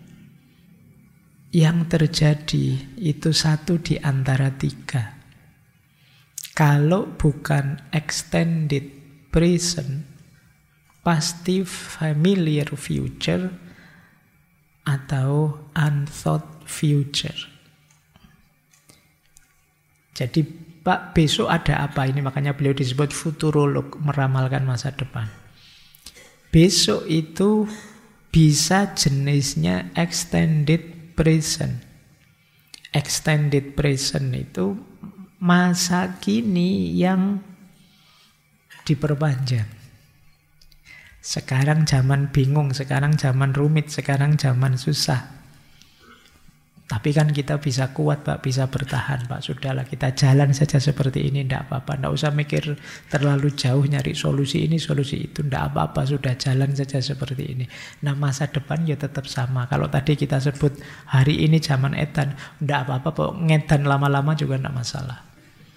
yang terjadi itu satu di antara tiga. Kalau bukan extended present, pasti familiar future atau unthought future. Jadi Pak, besok ada apa ini? Makanya beliau disebut futurolog, meramalkan masa depan. Besok itu bisa jenisnya extended present. Extended present itu masa kini yang diperpanjang. Sekarang zaman bingung, sekarang zaman rumit, sekarang zaman susah. Tapi kan kita bisa kuat Pak, bisa bertahan Pak. Sudahlah kita jalan saja seperti ini, tidak apa-apa. Tidak usah mikir terlalu jauh nyari solusi ini, solusi itu. Tidak apa-apa, sudah jalan saja seperti ini. Nah masa depan ya tetap sama. Kalau tadi kita sebut hari ini zaman edan, tidak apa-apa Pak. Ngedan lama-lama juga tidak masalah.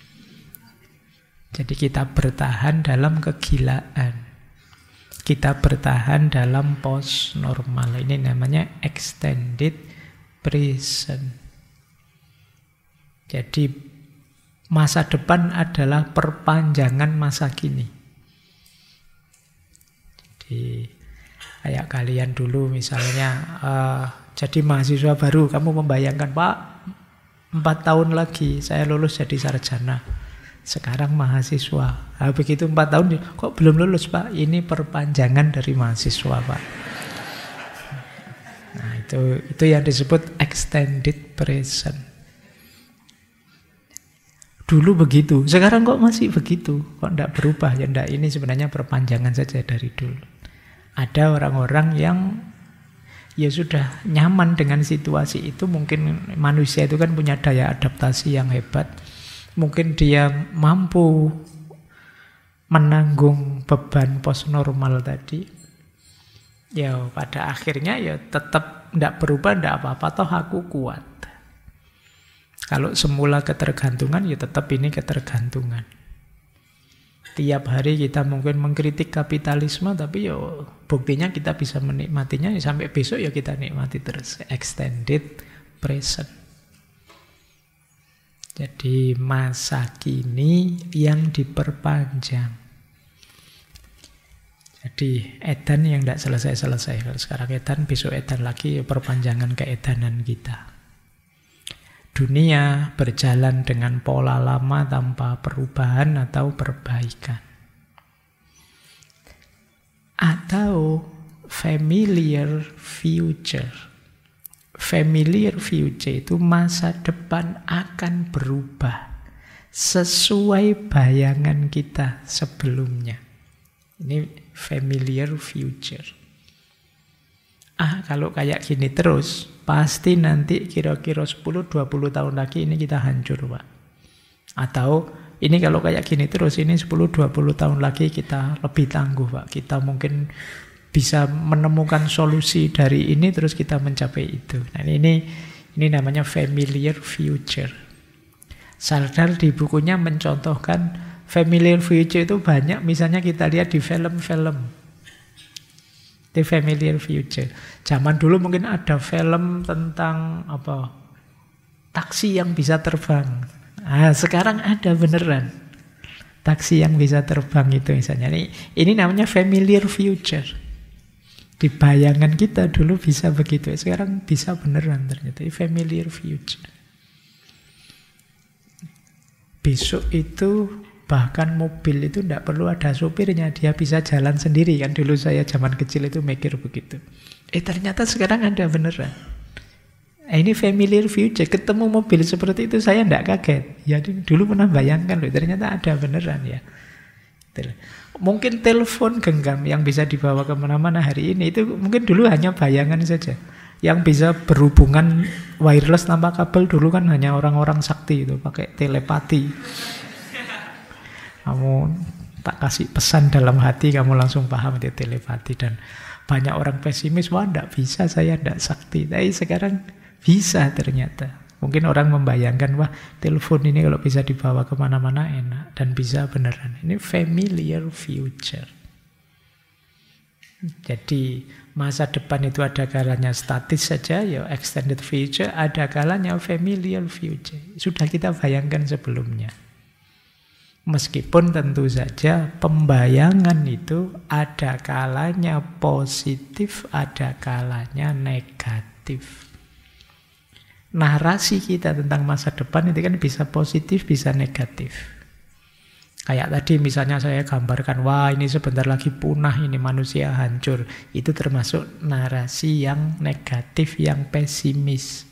Jadi kita bertahan dalam kegilaan. Kita bertahan dalam post normal. Ini namanya extended present. Jadi masa depan adalah perpanjangan masa kini. Jadi kayak kalian dulu misalnya jadi mahasiswa baru, kamu membayangkan Pak 4 tahun lagi saya lulus jadi sarjana. Sekarang mahasiswa. Nah, begitu 4 tahun kok belum lulus Pak? Ini perpanjangan dari mahasiswa Pak. Nah, itu yang disebut extended present. Dulu begitu, sekarang kok masih begitu? Kok tidak berubah? Ya tidak, ini sebenarnya perpanjangan saja dari dulu. Ada orang-orang yang ya sudah nyaman dengan situasi itu. Mungkin manusia itu kan punya daya adaptasi yang hebat. Mungkin dia mampu menanggung beban post normal tadi. Ya pada akhirnya ya tetap tidak berubah, tidak apa-apa, toh aku kuat. Kalau semula ketergantungan ya tetap ini ketergantungan. Tiap hari kita mungkin mengkritik kapitalisme, tapi ya buktinya kita bisa menikmatinya ya, sampai besok ya kita nikmati terus. Extended present. Jadi masa kini yang diperpanjang. Jadi edan yang tidak selesai-selesai. Kalau sekarang edan, besok edan lagi, perpanjangan keedanan kita. Dunia berjalan dengan pola lama tanpa perubahan atau perbaikan. Atau familiar future. Familiar future itu masa depan akan berubah sesuai bayangan kita sebelumnya. Ini familiar future. Kalau kayak gini terus, pasti nanti kira-kira 10-20 tahun lagi ini kita hancur, Pak. Atau ini kalau kayak gini terus, ini 10-20 tahun lagi kita lebih tangguh, Pak. Kita mungkin bisa menemukan solusi dari ini, terus kita mencapai itu. Nah, ini namanya familiar future. Sardar di bukunya mencontohkan familiar future itu banyak, misalnya kita lihat di film-film. Itu familiar future. Zaman dulu mungkin ada film tentang taksi yang bisa terbang. Sekarang ada beneran taksi yang bisa terbang itu misalnya. Ini namanya familiar future. Di bayangan kita dulu bisa begitu, sekarang bisa beneran ternyata. Ini familiar future. Besok itu bahkan mobil itu tidak perlu ada supirnya, dia bisa jalan sendiri kan. Dulu saya zaman kecil itu mikir begitu. Ternyata sekarang ada beneran. Ini familiar future, ketemu mobil seperti itu saya tidak kaget. Ya dulu pernah bayangkan loh, ternyata ada beneran ya. Mungkin telepon genggam yang bisa dibawa kemana-mana hari ini, itu mungkin dulu hanya bayangan saja. Yang bisa berhubungan wireless tanpa kabel dulu kan hanya orang-orang sakti itu, pakai telepati. Kamu tak kasih pesan dalam hati, kamu langsung paham itu telepati. Dan banyak orang pesimis, wah tidak bisa, saya tidak sakti. Tapi sekarang bisa ternyata. Mungkin orang membayangkan, wah telepon ini kalau bisa dibawa kemana-mana enak. Dan bisa beneran. Ini familiar future. Jadi masa depan itu ada kalanya statis saja, ya extended future. Ada kalanya familiar future. Sudah kita bayangkan sebelumnya. Meskipun tentu saja pembayangan itu ada kalanya positif, ada kalanya negatif. Narasi kita tentang masa depan itu kan bisa positif, bisa negatif. Kayak tadi misalnya saya gambarkan, wah ini sebentar lagi punah, ini manusia hancur. Itu termasuk narasi yang negatif, yang pesimis.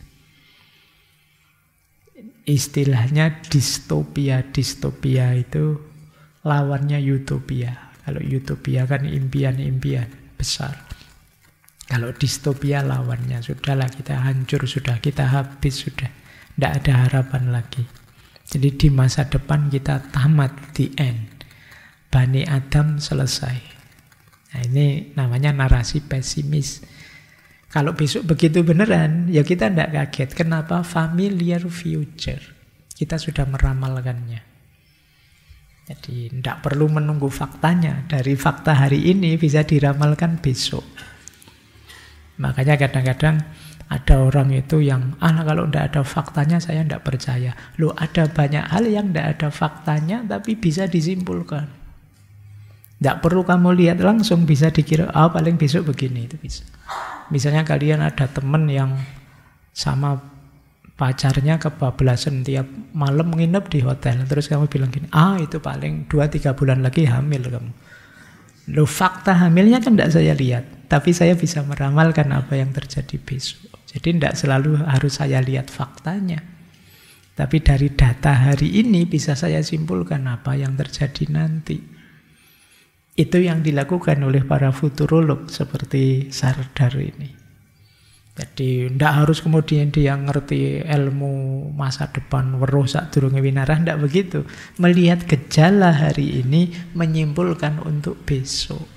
Istilahnya distopia. Distopia itu lawannya utopia. Kalau utopia kan impian-impian besar. Kalau distopia lawannya, sudahlah kita hancur, sudah kita habis, sudah tidak ada harapan lagi. Jadi di masa depan kita tamat, the end. Bani Adam selesai. Nah ini namanya narasi pesimis. Kalau besok begitu beneran, ya kita tidak kaget. Kenapa? Familiar future. Kita sudah meramalkannya. Jadi tidak perlu menunggu faktanya. Dari fakta hari ini bisa diramalkan besok. Makanya kadang-kadang ada orang itu yang, kalau tidak ada faktanya saya tidak percaya. Loh, ada banyak hal yang tidak ada faktanya tapi bisa disimpulkan. Tidak perlu kamu lihat langsung, bisa dikira, paling besok begini, itu bisa. Misalnya kalian ada teman yang sama pacarnya kebablasan, tiap malam nginep di hotel. Terus kamu bilang gini, itu paling 2-3 bulan lagi hamil kamu. Loh, fakta hamilnya kan tidak saya lihat. Tapi saya bisa meramalkan apa yang terjadi besok. Jadi tidak selalu harus saya lihat faktanya. Tapi dari data hari ini bisa saya simpulkan apa yang terjadi nanti. Itu yang dilakukan oleh para futurolog seperti Sardar ini. Jadi tidak harus kemudian dia ngerti ilmu masa depan weruh sadurunge winarah, tidak begitu. Melihat gejala hari ini menyimpulkan untuk besok.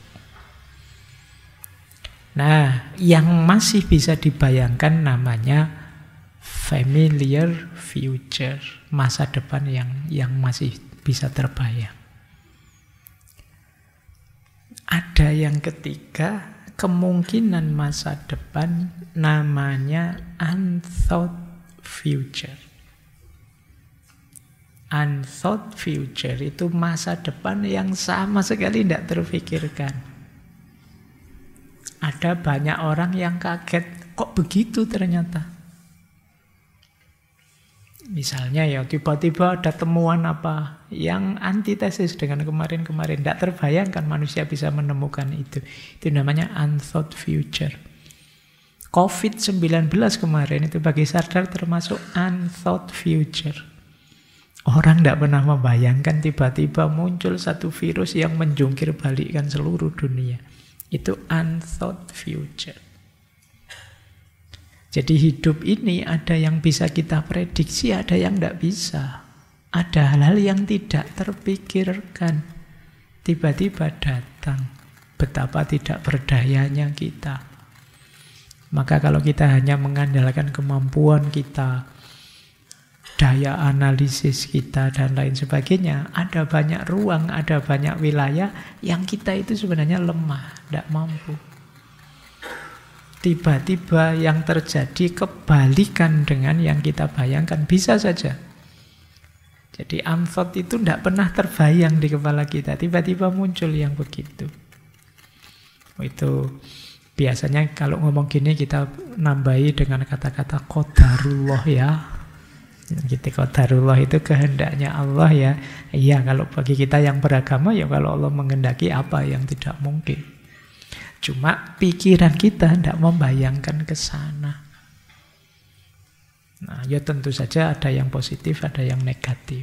Nah, yang masih bisa dibayangkan namanya familiar future, masa depan yang masih bisa terbayang. Ada yang ketiga, kemungkinan masa depan namanya unthought future. Unthought future itu masa depan yang sama sekali tidak terfikirkan. Ada banyak orang yang kaget, kok begitu ternyata. Misalnya ya tiba-tiba ada temuan apa yang antitesis dengan kemarin-kemarin. Tidak terbayangkan manusia bisa menemukan itu. Itu namanya unthought future. COVID-19 kemarin itu bagi Sardar termasuk unthought future. Orang tidak pernah membayangkan tiba-tiba muncul satu virus yang menjungkir balikkan seluruh dunia. Itu unthought future. Jadi hidup ini ada yang bisa kita prediksi, ada yang tidak bisa. Ada hal-hal yang tidak terpikirkan. Tiba-tiba datang. Betapa tidak berdayanya kita. Maka kalau kita hanya mengandalkan kemampuan kita, daya analisis kita, dan lain sebagainya, ada banyak ruang, ada banyak wilayah yang kita itu sebenarnya lemah, tidak mampu. Tiba-tiba yang terjadi kebalikan dengan yang kita bayangkan. Bisa saja. Jadi unthought itu tidak pernah terbayang di kepala kita. Tiba-tiba muncul yang begitu. Itu biasanya kalau ngomong gini kita nambahi dengan kata-kata qadarullah ya. Gitu, qadarullah itu kehendaknya Allah ya. Iya, kalau bagi kita yang beragama ya kalau Allah menghendaki apa yang tidak mungkin. Cuma pikiran kita tidak membayangkan ke sana. Nah, ya tentu saja ada yang positif, ada yang negatif.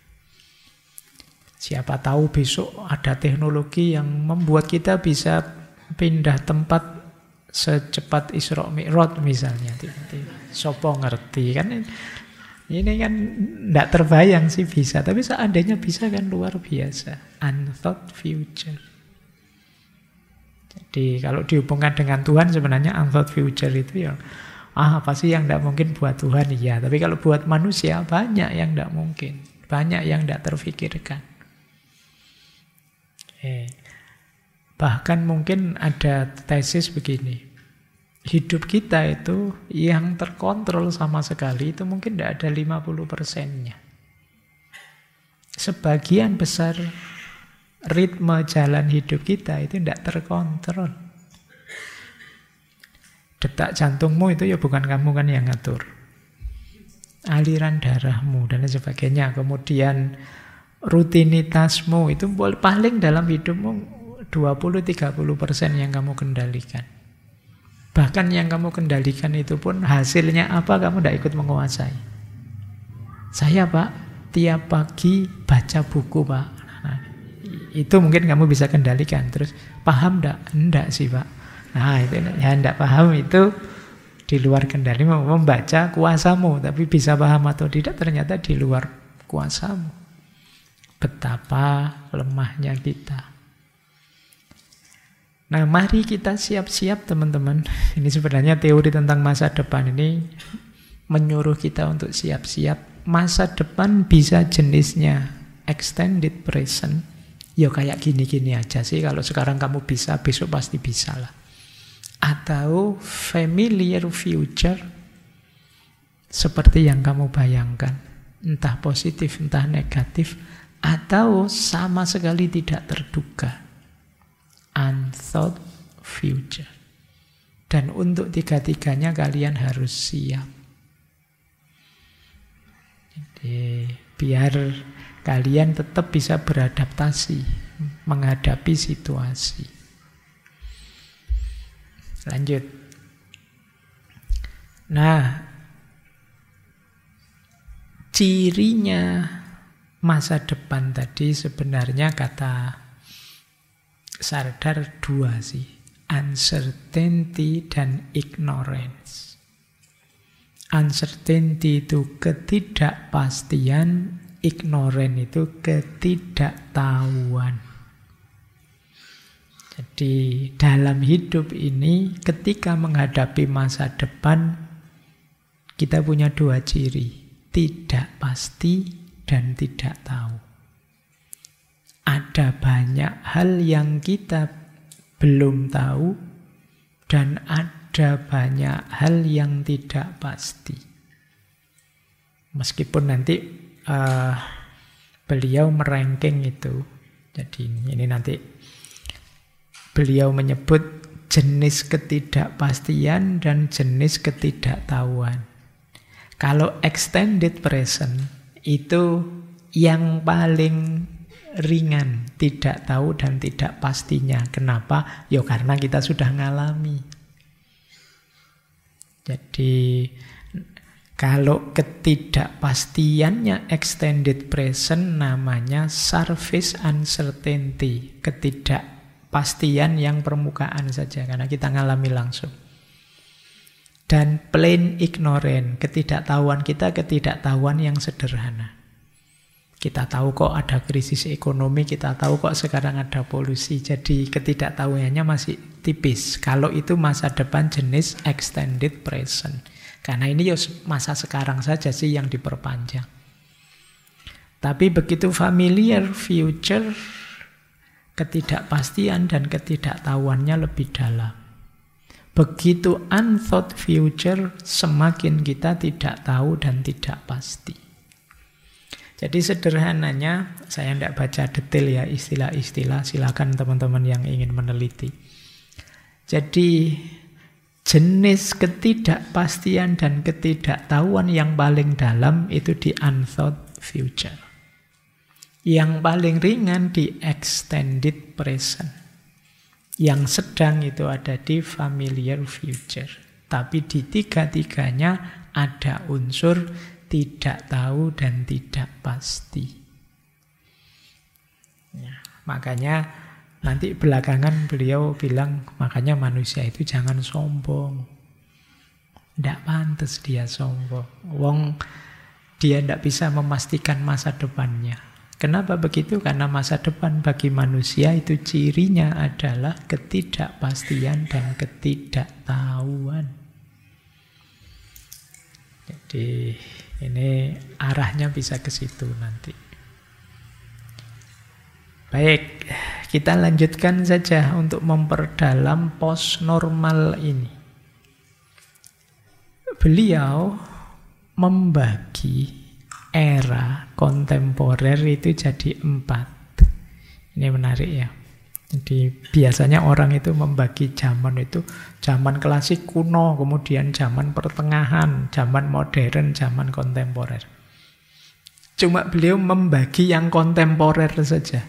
Siapa tahu besok ada teknologi yang membuat kita bisa pindah tempat secepat Isra Mi'raj misalnya. Sopo ngerti kan? Ini kan tidak terbayang sih bisa, tapi seandainya bisa kan luar biasa. Unthought future. Jadi kalau dihubungkan dengan Tuhan sebenarnya unthought future itu ya apa sih yang tidak mungkin buat Tuhan? Iya, tapi kalau buat manusia banyak yang tidak mungkin, banyak yang tidak terfikirkan. Bahkan mungkin ada tesis begini, hidup kita itu yang terkontrol sama sekali itu mungkin tidak ada 50%-nya. Sebagian besar ritme jalan hidup kita itu tidak terkontrol. Detak jantungmu itu ya bukan kamu kan yang ngatur. Aliran darahmu dan sebagainya. Kemudian rutinitasmu itu paling dalam hidupmu 20-30% yang kamu kendalikan. Bahkan yang kamu kendalikan itu pun hasilnya apa kamu tidak ikut menguasai. Saya Pak, tiap pagi baca buku Pak. Itu mungkin kamu bisa kendalikan. Terus paham enggak? Enggak sih Pak. Nah itu ya enggak paham itu di luar kendali. Membaca kuasamu, tapi bisa paham atau tidak ternyata di luar kuasamu. Betapa lemahnya kita. Nah mari kita siap-siap teman-teman. Ini sebenarnya teori tentang masa depan ini menyuruh kita untuk siap-siap. Masa depan bisa jenisnya extended present. Ya kayak gini-gini aja sih. Kalau sekarang kamu bisa, besok pasti bisa lah. Atau familiar future. Seperti yang kamu bayangkan. Entah positif, entah negatif. Atau sama sekali tidak terduga. Unthought future. Dan untuk tiga-tiganya kalian harus siap. Jadi biar kalian tetap bisa beradaptasi menghadapi situasi. Lanjut. Nah, cirinya masa depan tadi sebenarnya kata Sardar dua sih. Uncertainty dan ignorance. Uncertainty itu ketidakpastian, ignorant itu ketidaktahuan. Jadi dalam hidup ini ketika menghadapi masa depan kita punya dua ciri, tidak pasti dan tidak tahu. Ada banyak hal yang kita belum tahu dan ada banyak hal yang tidak pasti. Meskipun nanti beliau meranking itu. Jadi ini nanti beliau menyebut jenis ketidakpastian dan jenis ketidaktahuan. Kalau extended present itu yang paling ringan, tidak tahu dan tidak pastinya. Kenapa? Ya karena kita sudah ngalami. Jadi kalau ketidakpastiannya extended present namanya surface uncertainty, ketidakpastian yang permukaan saja karena kita ngalami langsung. Dan plain ignorant, ketidaktahuan kita ketidaktahuan yang sederhana. Kita tahu kok ada krisis ekonomi, kita tahu kok sekarang ada polusi. Jadi ketidaktahuannya masih tipis. Kalau itu masa depan jenis extended present. Karena ini ya masa sekarang saja sih yang diperpanjang. Tapi begitu familiar future, ketidakpastian dan ketidaktahuannya lebih dalam. Begitu unthought future, semakin kita tidak tahu dan tidak pasti. Jadi sederhananya, saya tidak baca detail ya istilah-istilah, silakan teman-teman yang ingin meneliti. Jadi jenis ketidakpastian dan ketidaktahuan yang paling dalam itu di unthought future. Yang paling ringan di extended present. Yang sedang itu ada di familiar future. Tapi di tiga-tiganya ada unsur tidak tahu dan tidak pasti. Ya, makanya nanti belakangan beliau bilang, makanya manusia itu jangan sombong. Tidak pantas dia sombong. Wong dia tidak bisa memastikan masa depannya. Kenapa begitu? Karena masa depan bagi manusia itu cirinya adalah ketidakpastian dan ketidaktahuan. Jadi ini arahnya bisa ke situ nanti. Baik, kita lanjutkan saja untuk memperdalam post normal ini. Beliau membagi era kontemporer itu jadi 4. Ini menarik ya. Jadi biasanya orang itu membagi zaman itu, zaman klasik kuno, kemudian zaman pertengahan, zaman modern, zaman kontemporer. Cuma beliau membagi yang kontemporer saja.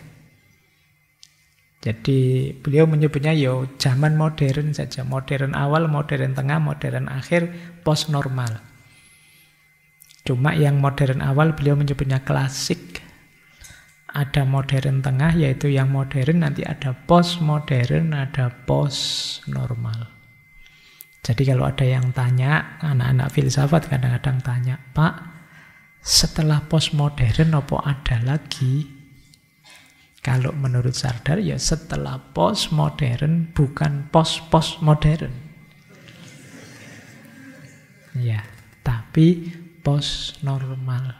Jadi beliau menyebutnya zaman modern saja. Modern awal, modern tengah, modern akhir, post normal. Cuma yang modern awal beliau menyebutnya klasik. Ada modern tengah, yaitu yang modern, nanti ada post modern, ada post normal. Jadi kalau ada yang tanya, anak-anak filsafat kadang-kadang tanya, Pak, setelah post modern apa ada lagi? Kalau menurut Sardar, ya setelah post modern bukan post modern. Ya, tapi post normal.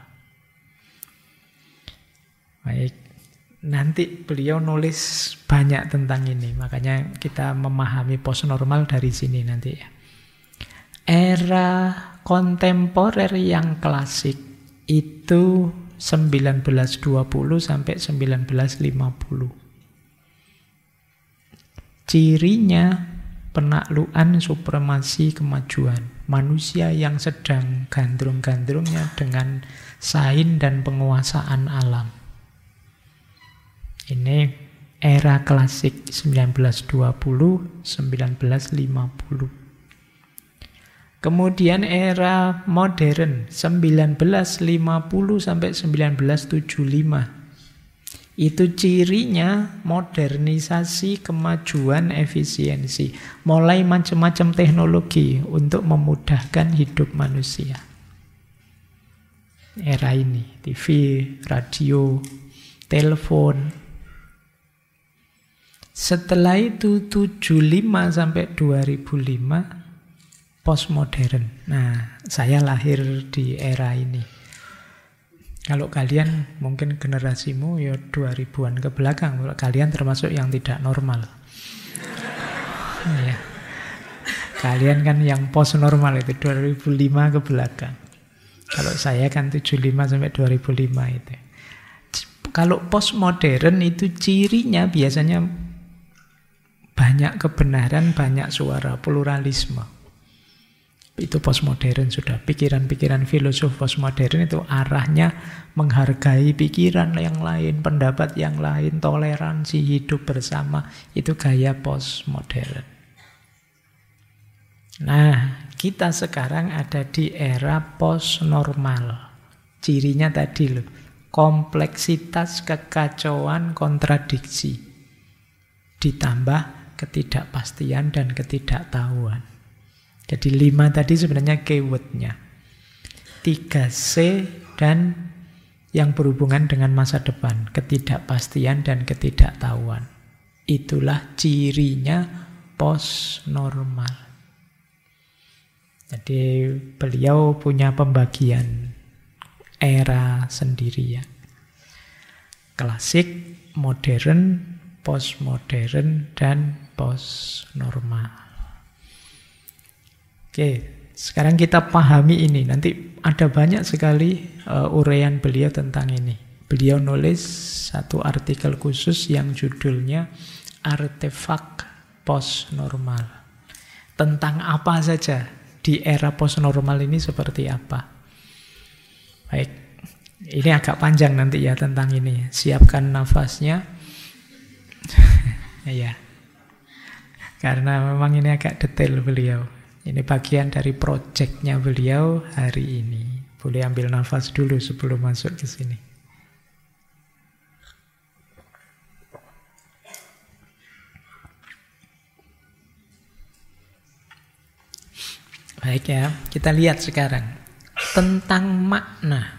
Baik, nanti beliau nulis banyak tentang ini, makanya kita memahami post normal dari sini nanti ya. Era kontemporer yang klasik itu 1920 sampai 1950. Cirinya penaklukan, supremasi, kemajuan. Manusia yang sedang gandrung-gandrungnya dengan sains dan penguasaan alam. Ini era klasik 1920, 1950. Kemudian era modern 1950 sampai 1975. Itu cirinya modernisasi, kemajuan, efisiensi. Mulai macam-macam teknologi untuk memudahkan hidup manusia. Era ini, TV, radio, telepon. Setelah itu 75 sampai 2005 postmodern. Nah, saya lahir di era ini. Kalau kalian mungkin generasimu ya 2000-an ke belakang, kalau kalian termasuk yang tidak normal. Ya. Kalian kan yang post normal itu 2005 ke belakang. Kalau saya kan 75 sampai 2005 itu. Kalau postmodern itu cirinya biasanya banyak kebenaran, banyak suara, pluralisme. Itu postmodern sudah. Pikiran-pikiran filosof postmodern itu arahnya menghargai pikiran yang lain, pendapat yang lain, toleransi, hidup bersama. Itu gaya postmodern. Nah, kita sekarang ada di era postnormal. Cirinya tadi loh, kompleksitas, kekacauan, kontradiksi. Ditambah ketidakpastian dan ketidaktahuan. Jadi 5 tadi sebenarnya keywordnya. 3C dan yang berhubungan dengan masa depan. Ketidakpastian dan ketidaktahuan. Itulah cirinya postnormal. Jadi beliau punya pembagian era sendiri ya. Klasik, modern, postmodern, dan postnormal. Oke, sekarang kita pahami ini. Nanti ada banyak sekali uraian beliau tentang ini. Beliau nulis satu artikel khusus yang judulnya Artefak Postnormal. Tentang apa saja di era postnormal ini seperti apa. Baik, ini agak panjang nanti ya tentang ini. Siapkan nafasnya. Ya, karena memang ini agak detail beliau. Ini bagian dari proyeknya beliau hari ini. Boleh ambil nafas dulu sebelum masuk ke sini. Baik ya, kita lihat sekarang. Tentang makna.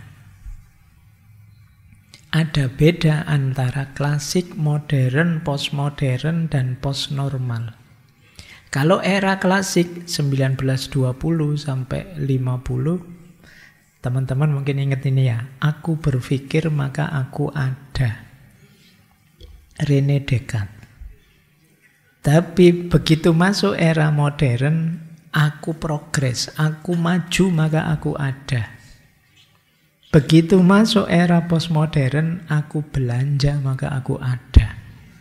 Ada beda antara klasik, modern, postmodern, dan postnormal. Kalau era klasik 1920 sampai 50, teman-teman mungkin ingat ini ya. Aku berpikir maka aku ada. René Descartes. Tapi begitu masuk era modern, aku progres, aku maju maka aku ada. Begitu masuk era postmodern, aku belanja maka aku ada.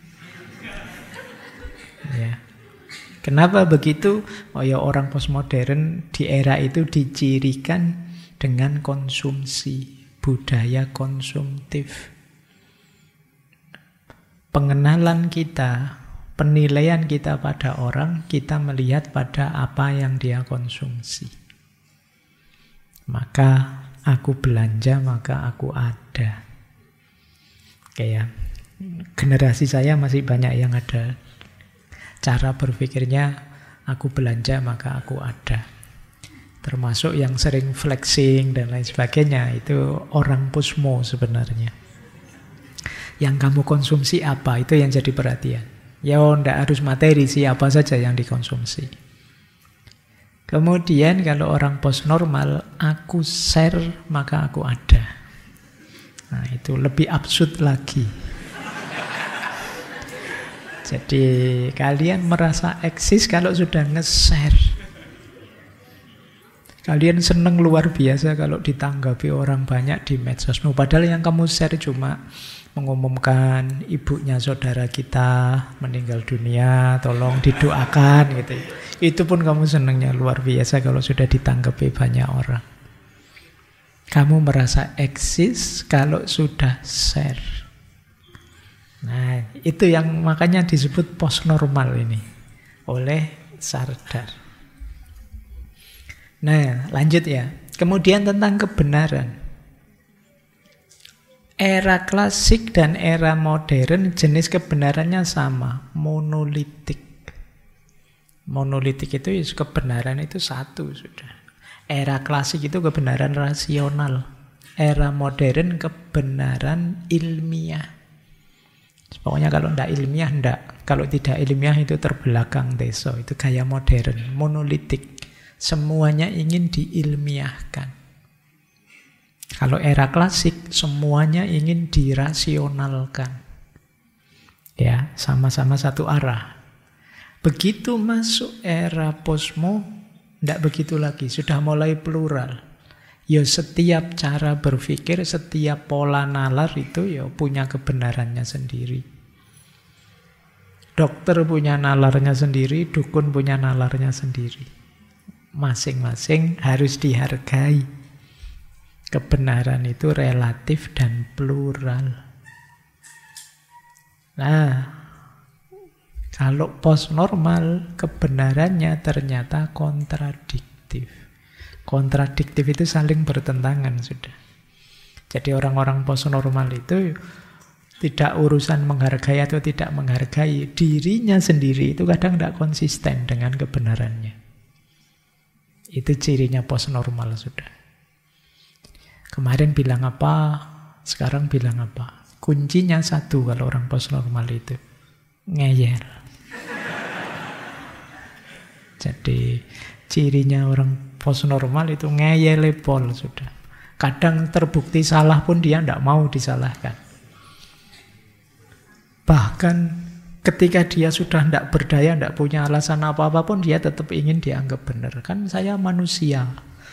Ya. Kenapa begitu? Oh ya, orang postmodern di era itu dicirikan dengan konsumsi, budaya konsumtif. Pengenalan kita, penilaian kita pada orang, kita melihat pada apa yang dia konsumsi. Maka aku belanja, maka aku ada. Oke ya, generasi saya masih banyak yang ada cara berpikirnya, aku belanja maka aku ada. Termasuk yang sering flexing dan lain sebagainya, itu orang posmo sebenarnya. Yang kamu konsumsi apa, itu yang jadi perhatian. Ya, tidak harus materi sih, apa saja yang dikonsumsi. Kemudian kalau orang postnormal, aku share maka aku ada. Nah, itu lebih absurd lagi. Jadi kalian merasa eksis kalau sudah nge-share. Kalian seneng luar biasa kalau ditanggapi orang banyak di medsosmu. Padahal yang kamu share cuma mengumumkan ibunya saudara kita meninggal dunia, tolong didoakan gitu. Itu pun kamu senengnya luar biasa kalau sudah ditanggapi banyak orang. Kamu merasa eksis kalau sudah share. Nah, itu yang makanya disebut postnormal ini oleh Sardar. Nah, lanjut ya. Kemudian tentang kebenaran. Era klasik dan era modern jenis kebenarannya sama, monolitik. Monolitik itu kebenaran itu satu sudah. Era klasik itu kebenaran rasional. Era modern kebenaran ilmiah. Pokoknya kalau tidak ilmiah, tidak. Kalau tidak ilmiah itu terbelakang desa. Itu gaya modern, monolitik. Semuanya ingin diilmiahkan. Kalau era klasik, semuanya ingin dirasionalkan. Ya, sama-sama satu arah. Begitu masuk era posmo, tidak begitu lagi. Sudah mulai plural. Ya, setiap cara berpikir, setiap pola nalar itu ya punya kebenarannya sendiri. Dokter punya nalarnya sendiri, dukun punya nalarnya sendiri. Masing-masing harus dihargai. Kebenaran itu relatif dan plural. Nah, kalau postnormal, kebenarannya ternyata kontradiktif. Kontradiktif itu saling bertentangan sudah. Jadi orang-orang postnormal itu tidak urusan menghargai atau tidak menghargai. Dirinya sendiri itu kadang tidak konsisten dengan kebenarannya. Itu cirinya postnormal sudah. Kemarin bilang apa, sekarang bilang apa. Kuncinya satu kalau orang postnormal itu. Ngeyel. Jadi cirinya orang postnormal itu ngeyel pol sudah. Kadang terbukti salah pun dia tidak mau disalahkan. Bahkan ketika dia sudah tidak berdaya, tidak punya alasan apa-apa pun, dia tetap ingin dianggap benar. Kan saya manusia.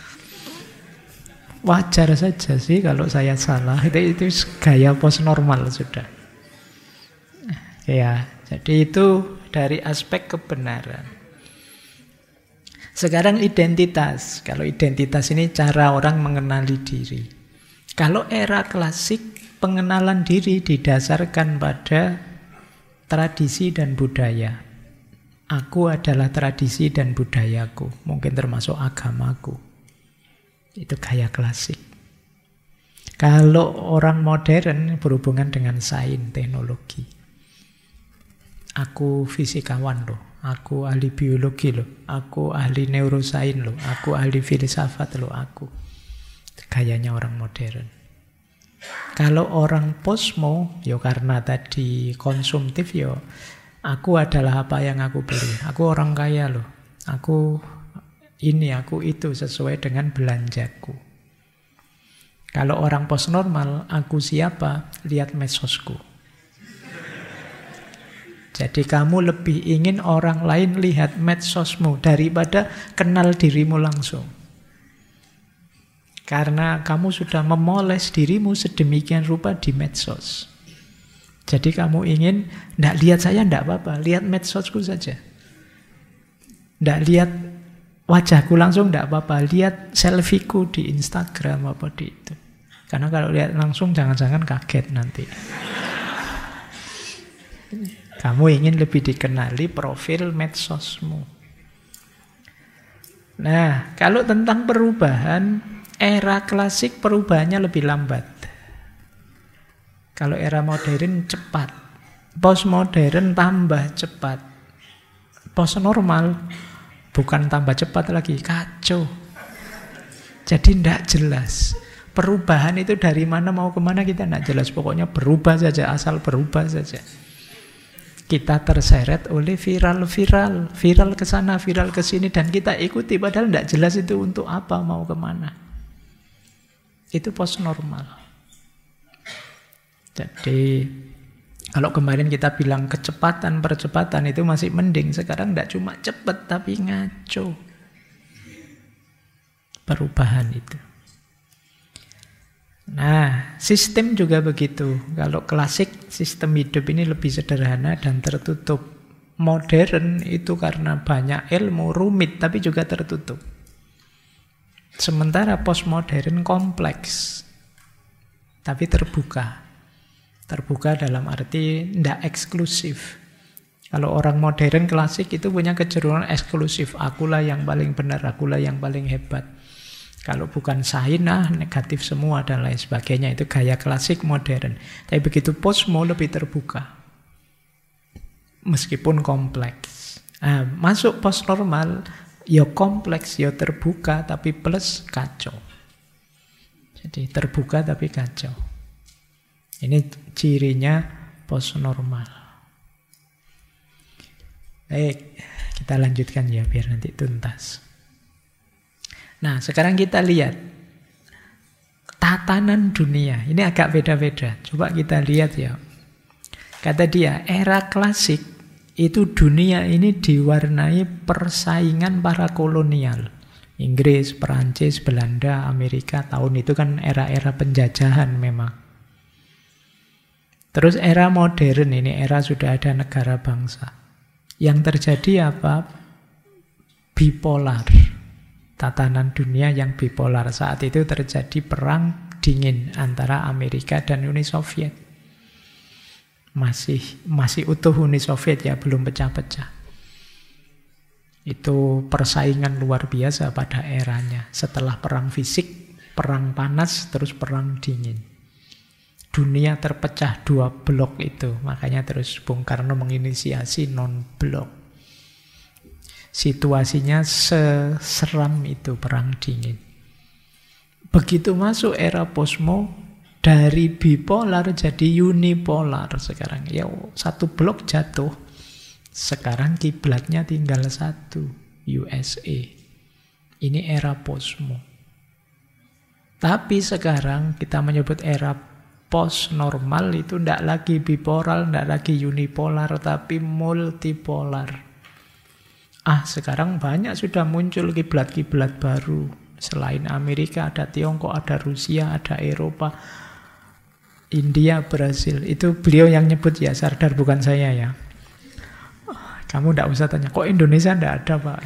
Wajar saja sih kalau saya salah. Itu gaya postnormal sudah. Ya, jadi itu dari aspek kebenaran. Sekarang identitas. Kalau identitas ini cara orang mengenali diri. Kalau era klasik, pengenalan diri didasarkan pada tradisi dan budaya. Aku adalah tradisi dan budayaku. Mungkin termasuk agamaku. Itu gaya klasik. Kalau orang modern berhubungan dengan sains, teknologi. Aku fisikawan loh. Aku ahli biologi loh, aku ahli neurosains loh, aku ahli filsafat loh, aku. Gayanya orang modern. Kalau orang posmo, ya karena tadi konsumtif, ya aku adalah apa yang aku beli. Aku orang kaya loh, aku ini, aku itu, sesuai dengan belanjaku. Kalau orang postnormal, aku siapa? Lihat medsosku. Jadi kamu lebih ingin orang lain lihat medsosmu daripada kenal dirimu langsung. Karena kamu sudah memoles dirimu sedemikian rupa di medsos. Jadi kamu ingin, tidak lihat saya tidak apa-apa, lihat medsosku saja. Tidak lihat wajahku langsung tidak apa-apa, lihat selfieku di Instagram apa di itu. Karena kalau lihat langsung jangan-jangan kaget nanti. Kamu ingin lebih dikenali profil medsosmu. Nah, kalau tentang perubahan, era klasik perubahannya lebih lambat. Kalau era modern cepat. Postmodern tambah cepat. Postnormal bukan tambah cepat lagi, kacau. Jadi tidak jelas. Perubahan itu dari mana mau kemana kita tidak jelas. Pokoknya berubah saja, asal berubah saja. Kita terseret oleh viral ke sana, viral ke sini, dan kita ikuti padahal tidak jelas itu untuk apa, mau kemana. Itu postnormal. Jadi kalau kemarin kita bilang kecepatan, percepatan itu masih mending. Sekarang tidak cuma cepat tapi ngaco. Perubahan itu. Nah, sistem juga begitu. Kalau klasik, sistem hidup ini lebih sederhana dan tertutup. Modern itu karena banyak ilmu, rumit, tapi juga tertutup. Sementara postmodern kompleks, tapi terbuka. Terbuka dalam arti tidak eksklusif. Kalau orang modern klasik itu punya kecenderungan eksklusif. Akulah yang paling benar, akulah yang paling hebat. Kalau bukan sains, negatif semua dan lain sebagainya. Itu gaya klasik modern. Tapi begitu postmo lebih terbuka. Meskipun kompleks. Nah, masuk postnormal, ya kompleks, ya terbuka, tapi plus kacau. Jadi terbuka tapi kacau. Ini cirinya postnormal. Baik, kita lanjutkan ya biar nanti tuntas. Nah, sekarang kita lihat tatanan dunia. Ini agak beda-beda. Coba kita lihat ya. Kata dia, era klasik itu dunia ini diwarnai persaingan para kolonial. Inggris, Perancis, Belanda, Amerika. Tahun itu kan era-era penjajahan memang. Terus era modern ini, era sudah ada negara bangsa. Yang terjadi apa? Bipolar. tatanan dunia yang bipolar. Saat itu terjadi perang dingin antara Amerika dan Uni Soviet. Masih utuh Uni Soviet ya, belum pecah-pecah. Itu persaingan luar biasa pada eranya. Setelah perang fisik, perang panas, terus perang dingin. Dunia terpecah 2 blok itu. Makanya terus Bung Karno menginisiasi non-blok. Situasinya seseram itu perang dingin. Begitu masuk era posmo, dari bipolar jadi unipolar sekarang. Ya, satu blok jatuh. Sekarang kiblatnya tinggal satu, USA. Ini era posmo. Tapi sekarang kita menyebut era post normal itu tidak lagi bipolar, tidak lagi unipolar, tapi multipolar. Sekarang banyak sudah muncul kiblat-kiblat baru. Selain Amerika ada Tiongkok, ada Rusia, ada Eropa, India, Brasil. Itu beliau yang nyebut ya, Sardar, bukan saya ya. Kamu tidak usah tanya, kok Indonesia tidak ada Pak?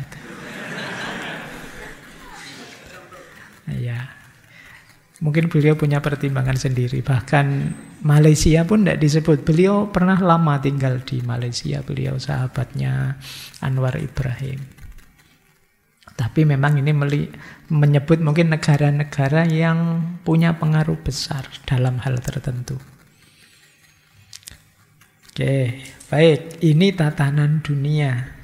Ya, mungkin beliau punya pertimbangan sendiri. Bahkan Malaysia pun tidak disebut. Beliau pernah lama tinggal di Malaysia. Beliau sahabatnya Anwar Ibrahim. Tapi memang ini menyebut mungkin negara-negara yang punya pengaruh besar dalam hal tertentu. Oke, baik. Ini tatanan dunia.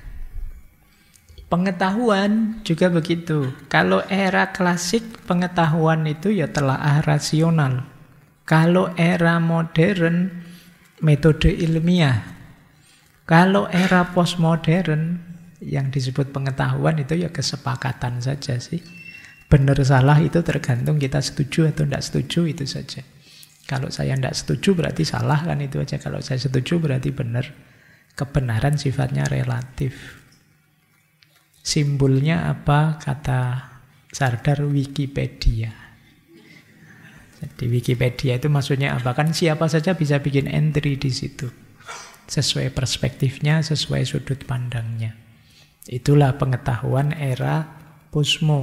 Pengetahuan juga begitu. Kalau era klasik, pengetahuan itu ya telaah rasional. Kalau era modern, metode ilmiah. Kalau era postmodern, yang disebut pengetahuan itu ya kesepakatan saja sih. Benar salah itu tergantung kita setuju atau tidak setuju, itu saja. Kalau saya tidak setuju berarti salah, kan itu aja. Kalau saya setuju berarti benar. Kebenaran sifatnya relatif. Simbolnya apa? Kata Sardar, Wikipedia. Jadi Wikipedia itu maksudnya apa? Kan siapa saja bisa bikin entry di situ. Sesuai perspektifnya, sesuai sudut pandangnya. Itulah pengetahuan era posmo.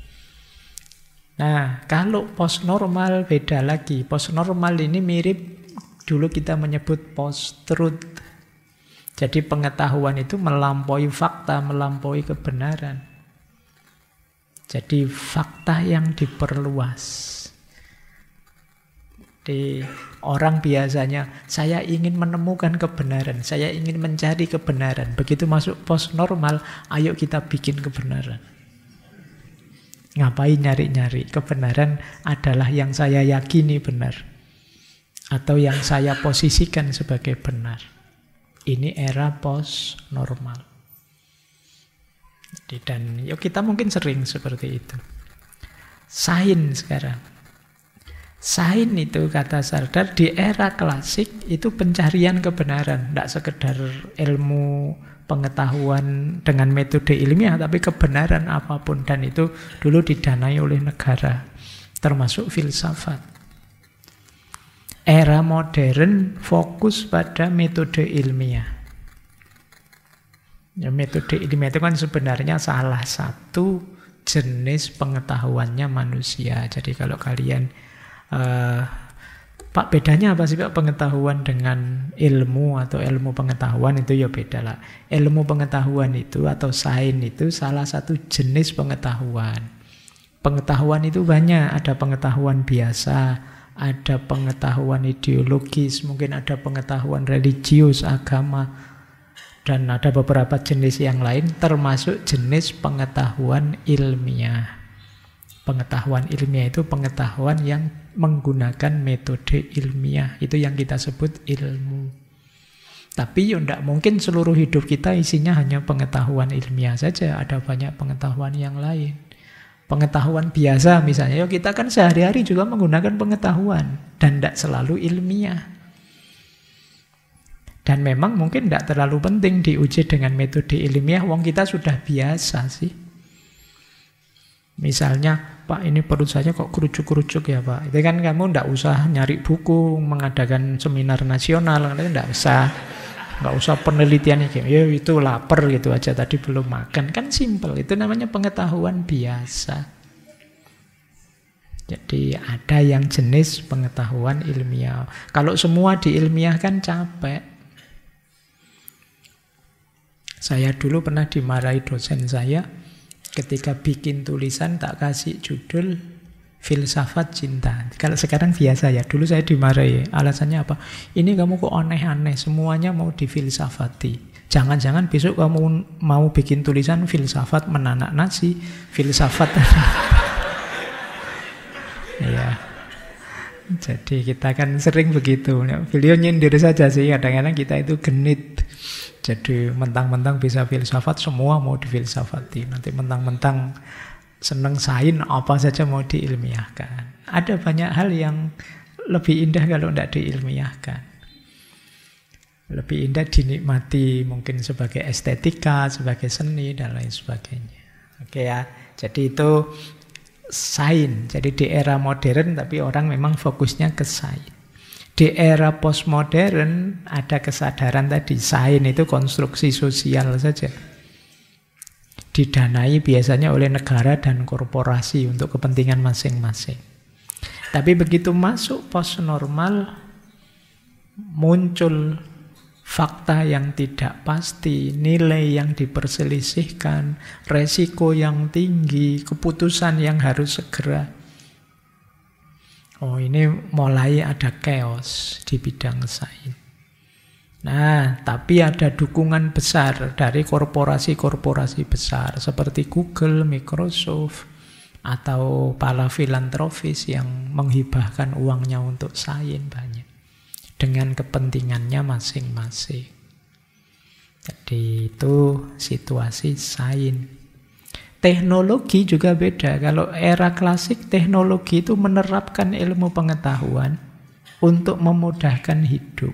Nah, kalau post-normal beda lagi. Post-normal ini mirip, dulu kita menyebut post-truth. Jadi pengetahuan itu melampaui fakta, melampaui kebenaran. Jadi fakta yang diperluas. Di orang biasanya, saya ingin menemukan kebenaran, saya ingin mencari kebenaran. Begitu masuk post normal, ayo kita bikin kebenaran. Ngapain nyari-nyari? Kebenaran adalah yang saya yakini benar, atau yang saya posisikan sebagai benar. Ini era post normal. Dan yuk kita mungkin sering seperti itu. Sains sekarang. Sains itu kata Sardar di era klasik itu pencarian kebenaran, tidak sekedar ilmu pengetahuan dengan metode ilmiah, tapi kebenaran apapun, dan itu dulu didanai oleh negara, termasuk filsafat. Era modern fokus pada metode ilmiah. Ya, metode ilmiah itu kan sebenarnya salah satu jenis pengetahuannya manusia. Jadi kalau kalian Pak, bedanya apa sih Pak pengetahuan dengan ilmu atau ilmu pengetahuan? Itu ya beda lah. Ilmu pengetahuan itu atau sains itu salah satu jenis pengetahuan. Pengetahuan itu banyak. Ada pengetahuan biasa, ada pengetahuan ideologis, mungkin ada pengetahuan religius, agama, dan ada beberapa jenis yang lain, termasuk jenis pengetahuan ilmiah. Pengetahuan ilmiah itu pengetahuan yang menggunakan metode ilmiah. Itu yang kita sebut ilmu. Tapi ya tidak mungkin seluruh hidup kita isinya hanya pengetahuan ilmiah saja. Ada banyak pengetahuan yang lain. Pengetahuan biasa misalnya, kita kan sehari-hari juga menggunakan pengetahuan. Dan tidak selalu ilmiah. Dan memang mungkin tidak terlalu penting diuji dengan metode ilmiah. Wong kita sudah biasa sih. Misalnya, Pak ini perut saya kok kerucuk-kerucuk ya Pak. Itu kan kamu tidak usah nyari buku, mengadakan seminar nasional, tidak usah. Nggak usah penelitiannya kayak, ya itu lapar gitu aja, tadi belum makan. Kan simple, itu namanya pengetahuan biasa. Jadi ada yang jenis pengetahuan ilmiah. Kalau semua diilmiahkan capek. Saya dulu pernah dimarahi dosen saya ketika bikin tulisan tak kasih judul filsafat cinta. Kalau sekarang biasa ya, dulu saya dimarahi. Alasannya apa? Ini kamu kok aneh-aneh, semuanya mau difilsafati. Jangan-jangan besok kamu mau bikin tulisan filsafat menanak nasi, filsafat. Ya. Jadi kita kan sering begitu. Beliau nyindir saja sih, kadang-kadang kita itu genit. Jadi mentang-mentang bisa filsafat, semua mau difilsafati. Nanti mentang-mentang seneng sains, apa saja mau diilmiahkan. Ada banyak hal yang lebih indah kalau tidak diilmiahkan. Lebih indah dinikmati mungkin sebagai estetika, sebagai seni, dan lain sebagainya. Oke ya, jadi itu sains. Jadi di era modern tapi orang memang fokusnya ke sains. Di era postmodern ada kesadaran tadi, sains itu konstruksi sosial saja. Didanai biasanya oleh negara dan korporasi untuk kepentingan masing-masing. Tapi begitu masuk post-normal, muncul fakta yang tidak pasti, nilai yang diperselisihkan, resiko yang tinggi, keputusan yang harus segera. Oh, ini mulai ada chaos di bidang sains. Nah, tapi ada dukungan besar dari korporasi-korporasi besar seperti Google, Microsoft, atau para filantropis yang menghibahkan uangnya untuk sains banyak dengan kepentingannya masing-masing. Jadi itu situasi sains. Teknologi juga beda. Kalau era klasik, teknologi itu menerapkan ilmu pengetahuan untuk memudahkan hidup.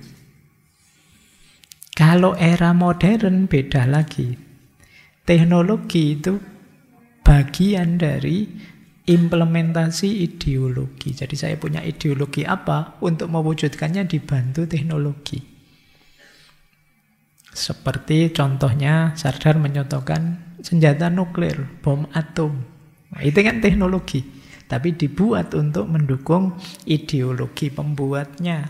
Kalau era modern beda lagi. Teknologi itu bagian dari implementasi ideologi. Jadi saya punya ideologi apa, untuk mewujudkannya dibantu teknologi. Seperti contohnya Sardar menyontohkan senjata nuklir, bom atom. Nah, itu kan teknologi, tapi dibuat untuk mendukung ideologi pembuatnya.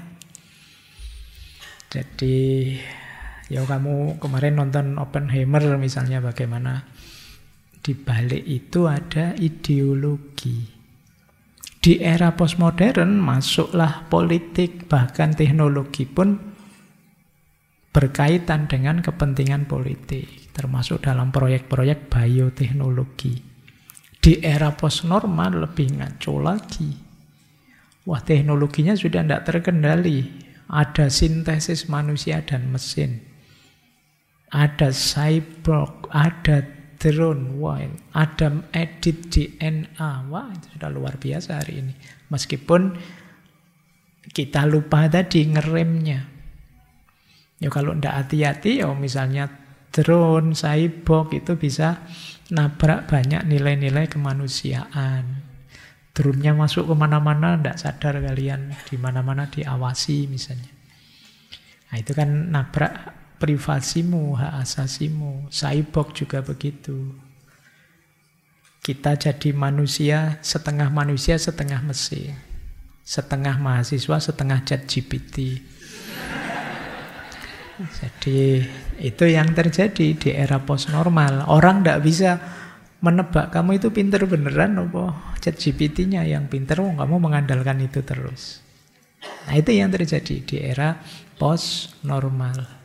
Jadi ya kamu kemarin nonton Oppenheimer misalnya, bagaimana di balik itu ada ideologi. Di era postmodern masuklah politik, bahkan teknologi pun berkaitan dengan kepentingan politik, termasuk dalam proyek-proyek bioteknologi. Di era postnormal lebih ngaco lagi. Wah, teknologinya sudah tidak terkendali. Ada sintesis manusia dan mesin. Ada cyborg, ada drone, wah, ada edit DNA, wah itu sudah luar biasa hari ini. Meskipun kita lupa tadi ngeremnya. Ya kalau tidak hati-hati, ya misalnya drone, cyborg itu bisa nabrak banyak nilai-nilai kemanusiaan. Drone-nya masuk kemana-mana, tidak sadar kalian, di mana-mana diawasi misalnya. Nah itu kan nabrak privasimu, hak asasimu. Cyborg juga begitu. Kita jadi manusia, setengah mesin. Setengah mahasiswa, setengah ChatGPT. Jadi itu yang terjadi di era postnormal. Orang tidak bisa menebak kamu itu pinter beneran apa ChatGPT-nya yang pinter, kamu mengandalkan itu terus. Nah itu yang terjadi di era postnormal.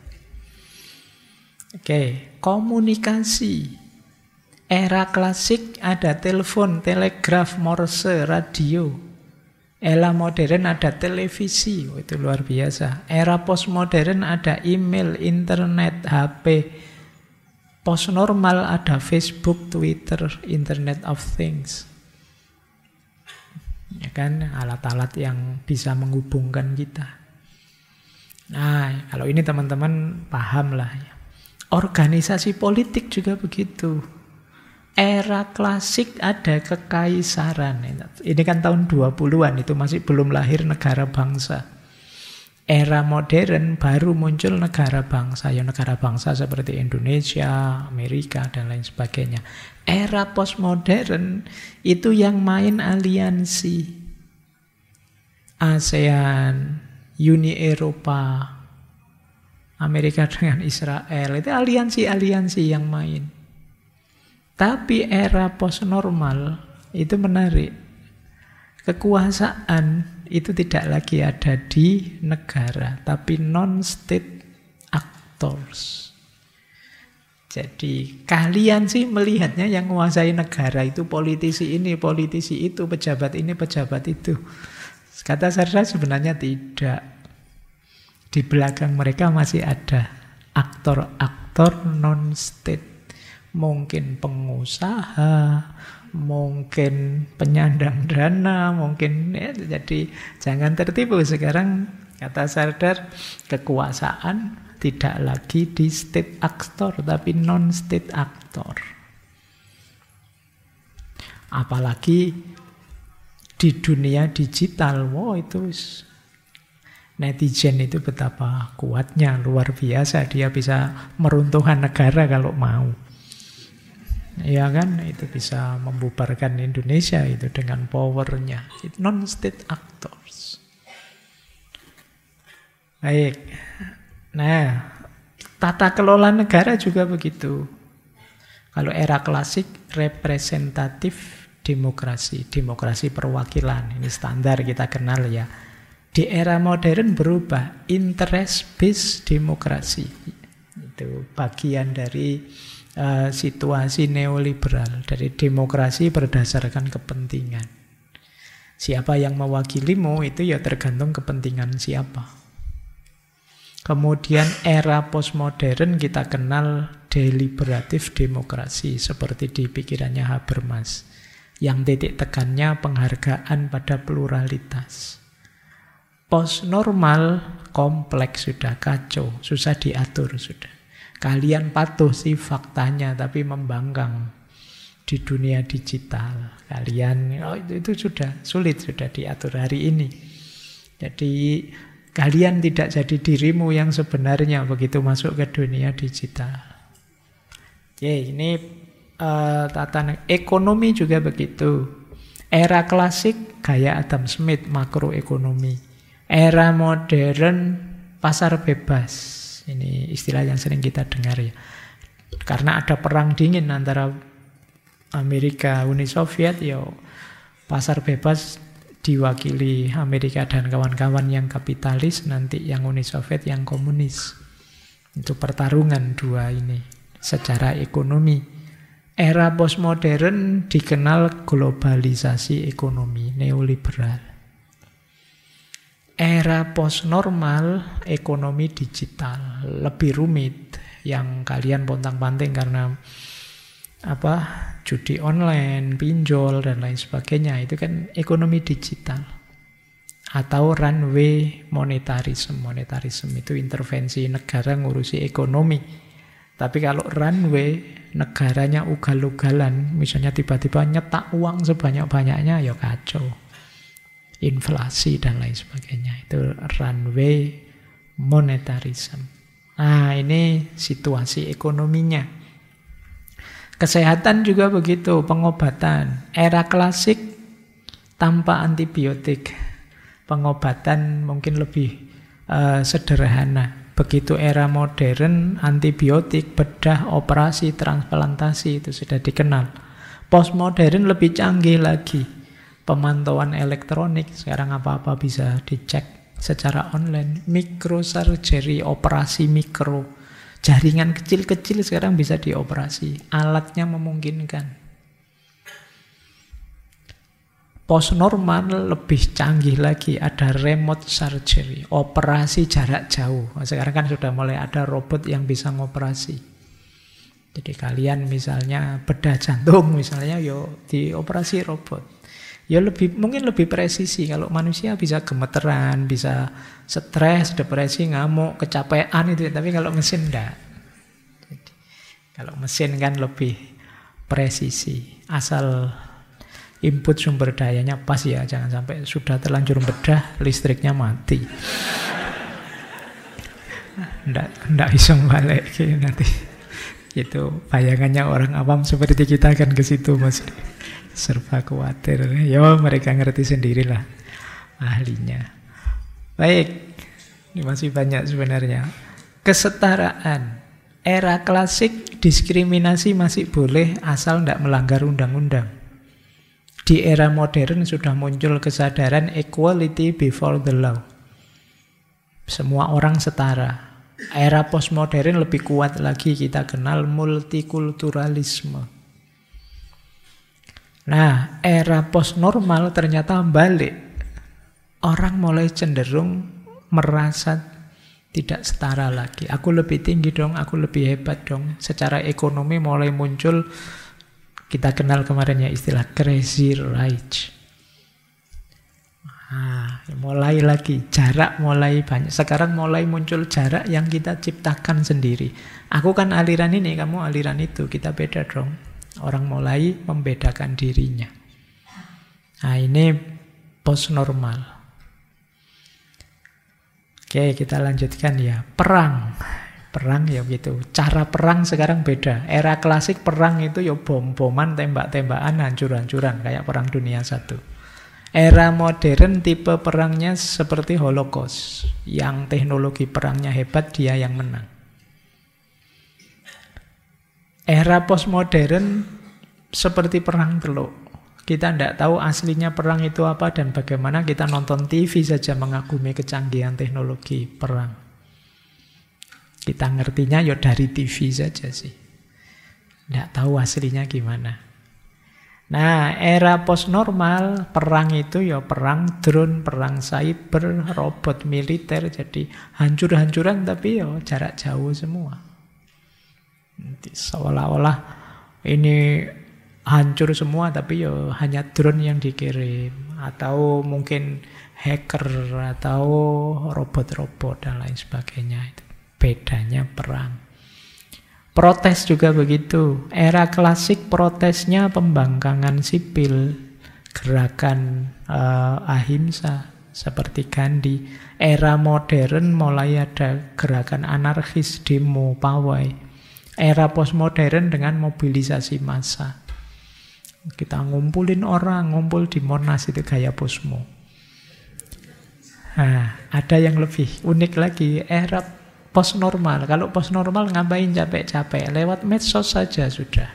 Oke, komunikasi. Era klasik ada telepon, telegraf, morse, radio. Era modern ada televisi, oh, itu luar biasa. Era postmodern ada email, internet, HP. Postnormal ada Facebook, Twitter, Internet of Things. Ya kan, alat-alat yang bisa menghubungkan kita. Nah, kalau ini teman-teman paham lah ya. Organisasi politik juga begitu. Era klasik ada kekaisaran. Ini kan tahun 20-an, itu masih belum lahir negara bangsa. Era modern baru muncul negara bangsa, ya negara bangsa seperti Indonesia, Amerika, dan lain sebagainya. Era postmodern itu yang main aliansi. ASEAN, Uni Eropa, Amerika dengan Israel, itu aliansi-aliansi yang main. Tapi era postnormal itu menarik. Kekuasaan itu tidak lagi ada di negara, tapi non-state actors. Jadi kalian sih melihatnya yang menguasai negara itu politisi ini, politisi itu, pejabat ini, pejabat itu. Kata Sarda sebenarnya tidak. Di belakang mereka masih ada aktor-aktor non-state. Mungkin pengusaha, mungkin penyandang dana, mungkin ya, jadi jangan tertipu. Sekarang kata Sardar, kekuasaan tidak lagi di state actor tapi non-state actor. Apalagi di dunia digital, wow itu netizen itu betapa kuatnya, luar biasa, dia bisa meruntuhkan negara kalau mau. Ya kan, itu bisa membubarkan Indonesia itu dengan powernya. Non-state actors. Baik. Nah, tata kelola negara juga begitu. Kalau era klasik, representatif demokrasi. Demokrasi perwakilan. Ini standar kita kenal ya. Di era modern berubah. Interest-based demokrasi. Itu bagian dari situasi neoliberal, dari demokrasi berdasarkan kepentingan. Siapa yang mewakilimu itu ya tergantung kepentingan siapa. Kemudian era postmodern kita kenal deliberatif demokrasi seperti di pikirannya Habermas, yang titik tekannya penghargaan pada pluralitas. Postnormal kompleks sudah, kacau, susah diatur sudah. Kalian patuh sih faktanya, tapi membangkang di dunia digital. Kalian itu sudah sulit, sudah diatur hari ini. Jadi kalian tidak jadi dirimu yang sebenarnya begitu masuk ke dunia digital. Ini tatanan ekonomi juga begitu. Era klasik gaya Adam Smith, makroekonomi. Era modern pasar bebas. Ini istilah yang sering kita dengar ya. Karena ada perang dingin antara Amerika, Uni Soviet, ya pasar bebas diwakili Amerika dan kawan-kawan yang kapitalis, nanti yang Uni Soviet yang komunis. Itu pertarungan dua ini secara ekonomi. Era postmodern dikenal globalisasi ekonomi, neoliberal. Era postnormal ekonomi digital lebih rumit, yang kalian pontang-panting karena judi online, pinjol dan lain sebagainya, itu kan ekonomi digital. Atau runway monetarisme. Monetarisme itu intervensi negara ngurusi ekonomi. Tapi kalau runway negaranya ugal-ugalan, misalnya tiba-tiba nyetak uang sebanyak-banyaknya, ya kacau. Inflasi dan lain sebagainya. Itu runway monetarisme. Nah, ini situasi ekonominya. Kesehatan juga begitu, pengobatan. Era klasik tanpa antibiotik. Pengobatan mungkin lebih sederhana. Begitu era modern, antibiotik, bedah, operasi, transplantasi itu sudah dikenal. Postmodern lebih canggih lagi. Pemantauan elektronik, sekarang apa-apa bisa dicek secara online. Microsurgery, operasi mikro. Jaringan kecil-kecil sekarang bisa dioperasi. Alatnya memungkinkan. Postnormal lebih canggih lagi. Ada remote surgery, operasi jarak jauh. Sekarang kan sudah mulai ada robot yang bisa ngoperasi. Jadi kalian misalnya bedah jantung misalnya, yo dioperasi robot. Ya mungkin lebih presisi. Kalau manusia bisa gemeteran, bisa stres, depresi, ngamuk, kecapean itu. Tapi kalau mesin enggak. Jadi, kalau mesin kan lebih presisi. Asal input sumber dayanya pas ya. Jangan sampai sudah terlanjur bedah, listriknya mati. Ndak bisa balik nanti. Itu bayangannya orang awam seperti kita kan ke situ Mas. Serba khawatir. Ya mereka ngerti sendirilah ahlinya. Baik. Ini masih banyak sebenarnya. Kesetaraan. Era klasik diskriminasi masih boleh asal tidak melanggar undang-undang. Di era modern sudah muncul kesadaran equality before the law. Semua orang setara. Era postmodern lebih kuat lagi, kita kenal multikulturalisme. Nah, era postnormal ternyata balik. Orang mulai cenderung merasa tidak setara lagi. Aku lebih tinggi dong, aku lebih hebat dong. Secara ekonomi mulai muncul, kita kenal kemarin ya istilah crazy rich. Mulai lagi, jarak mulai banyak. Sekarang mulai muncul jarak yang kita ciptakan sendiri. Aku kan aliran ini, kamu aliran itu. Kita beda dong. Orang mulai membedakan dirinya. Nah ini postnormal. Oke, kita lanjutkan ya. Perang. Perang ya gitu. Cara perang sekarang beda. Era klasik perang itu ya bom-boman, tembak-tembakan, hancur-hancuran. Kayak Perang Dunia I. Era modern tipe perangnya seperti Holocaust. Yang teknologi perangnya hebat, dia yang menang. Era postmodern seperti perang teluk. Kita tidak tahu aslinya perang itu apa dan bagaimana, kita nonton TV saja mengagumi kecanggihan teknologi perang. Kita ngertinya ya dari TV saja sih. Tidak tahu aslinya gimana. Nah, era postnormal, perang itu ya perang drone, perang cyber, robot militer, jadi hancur-hancuran tapi ya jarak jauh semua. Seolah-olah ini hancur semua tapi ya hanya drone yang dikirim, atau mungkin hacker, atau robot-robot dan lain sebagainya. Itu bedanya perang. Protes juga begitu. Era klasik protesnya pembangkangan sipil, gerakan ahimsa seperti Gandhi. Era modern mulai ada gerakan anarkis, demo, pawai. Era postmodern dengan mobilisasi massa. Kita ngumpulin orang, ngumpul di Monas, itu gaya posmo. Nah, ada yang lebih unik lagi, era postnormal. Kalau postnormal ngapain capek-capek? Lewat medsos saja sudah.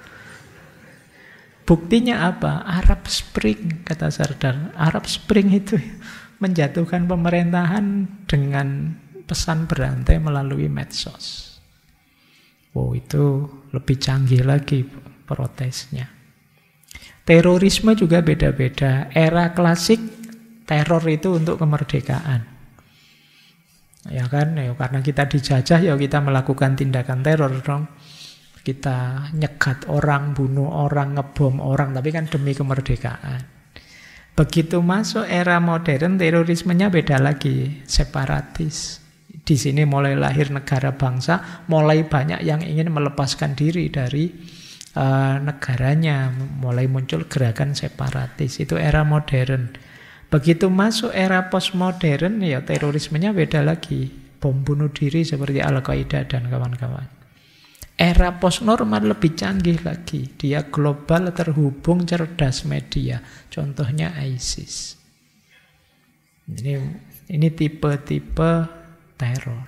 Buktinya apa? Arab Spring, kata Sardar. Arab Spring itu menjatuhkan pemerintahan dengan pesan berantai melalui medsos. Oh, itu lebih canggih lagi protesnya. Terorisme juga beda-beda. Era klasik, teror itu untuk kemerdekaan. Ya kan, ya, karena kita dijajah ya kita melakukan tindakan teror dong. Kita nyegat orang, bunuh orang, ngebom orang, tapi kan demi kemerdekaan. Begitu masuk era modern, terorismenya beda lagi, separatis. Di sini mulai lahir negara bangsa, mulai banyak yang ingin melepaskan diri dari negaranya, mulai muncul gerakan separatis. Itu era modern. Begitu masuk era postmodern, ya terorismenya beda lagi. Bom bunuh diri seperti Al-Qaeda dan kawan-kawan. Era postnormal lebih canggih lagi. Dia global, terhubung, cerdas media. Contohnya ISIS. Ini tipe-tipe teror.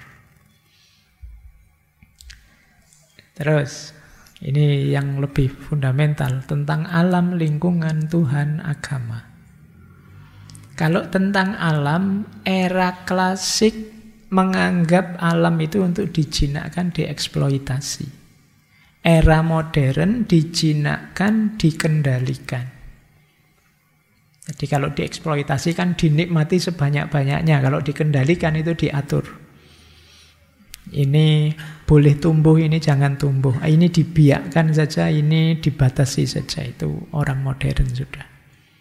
Terus, ini yang lebih fundamental tentang alam, lingkungan, Tuhan, agama. Kalau tentang alam, era klasik menganggap alam itu untuk dijinakkan, dieksploitasi. Era modern dijinakkan, dikendalikan. Jadi kalau dieksploitasi kan dinikmati sebanyak-banyaknya. Kalau dikendalikan itu diatur. Ini boleh tumbuh, ini jangan tumbuh. Ini dibiarkan saja, ini dibatasi saja. Itu orang modern sudah.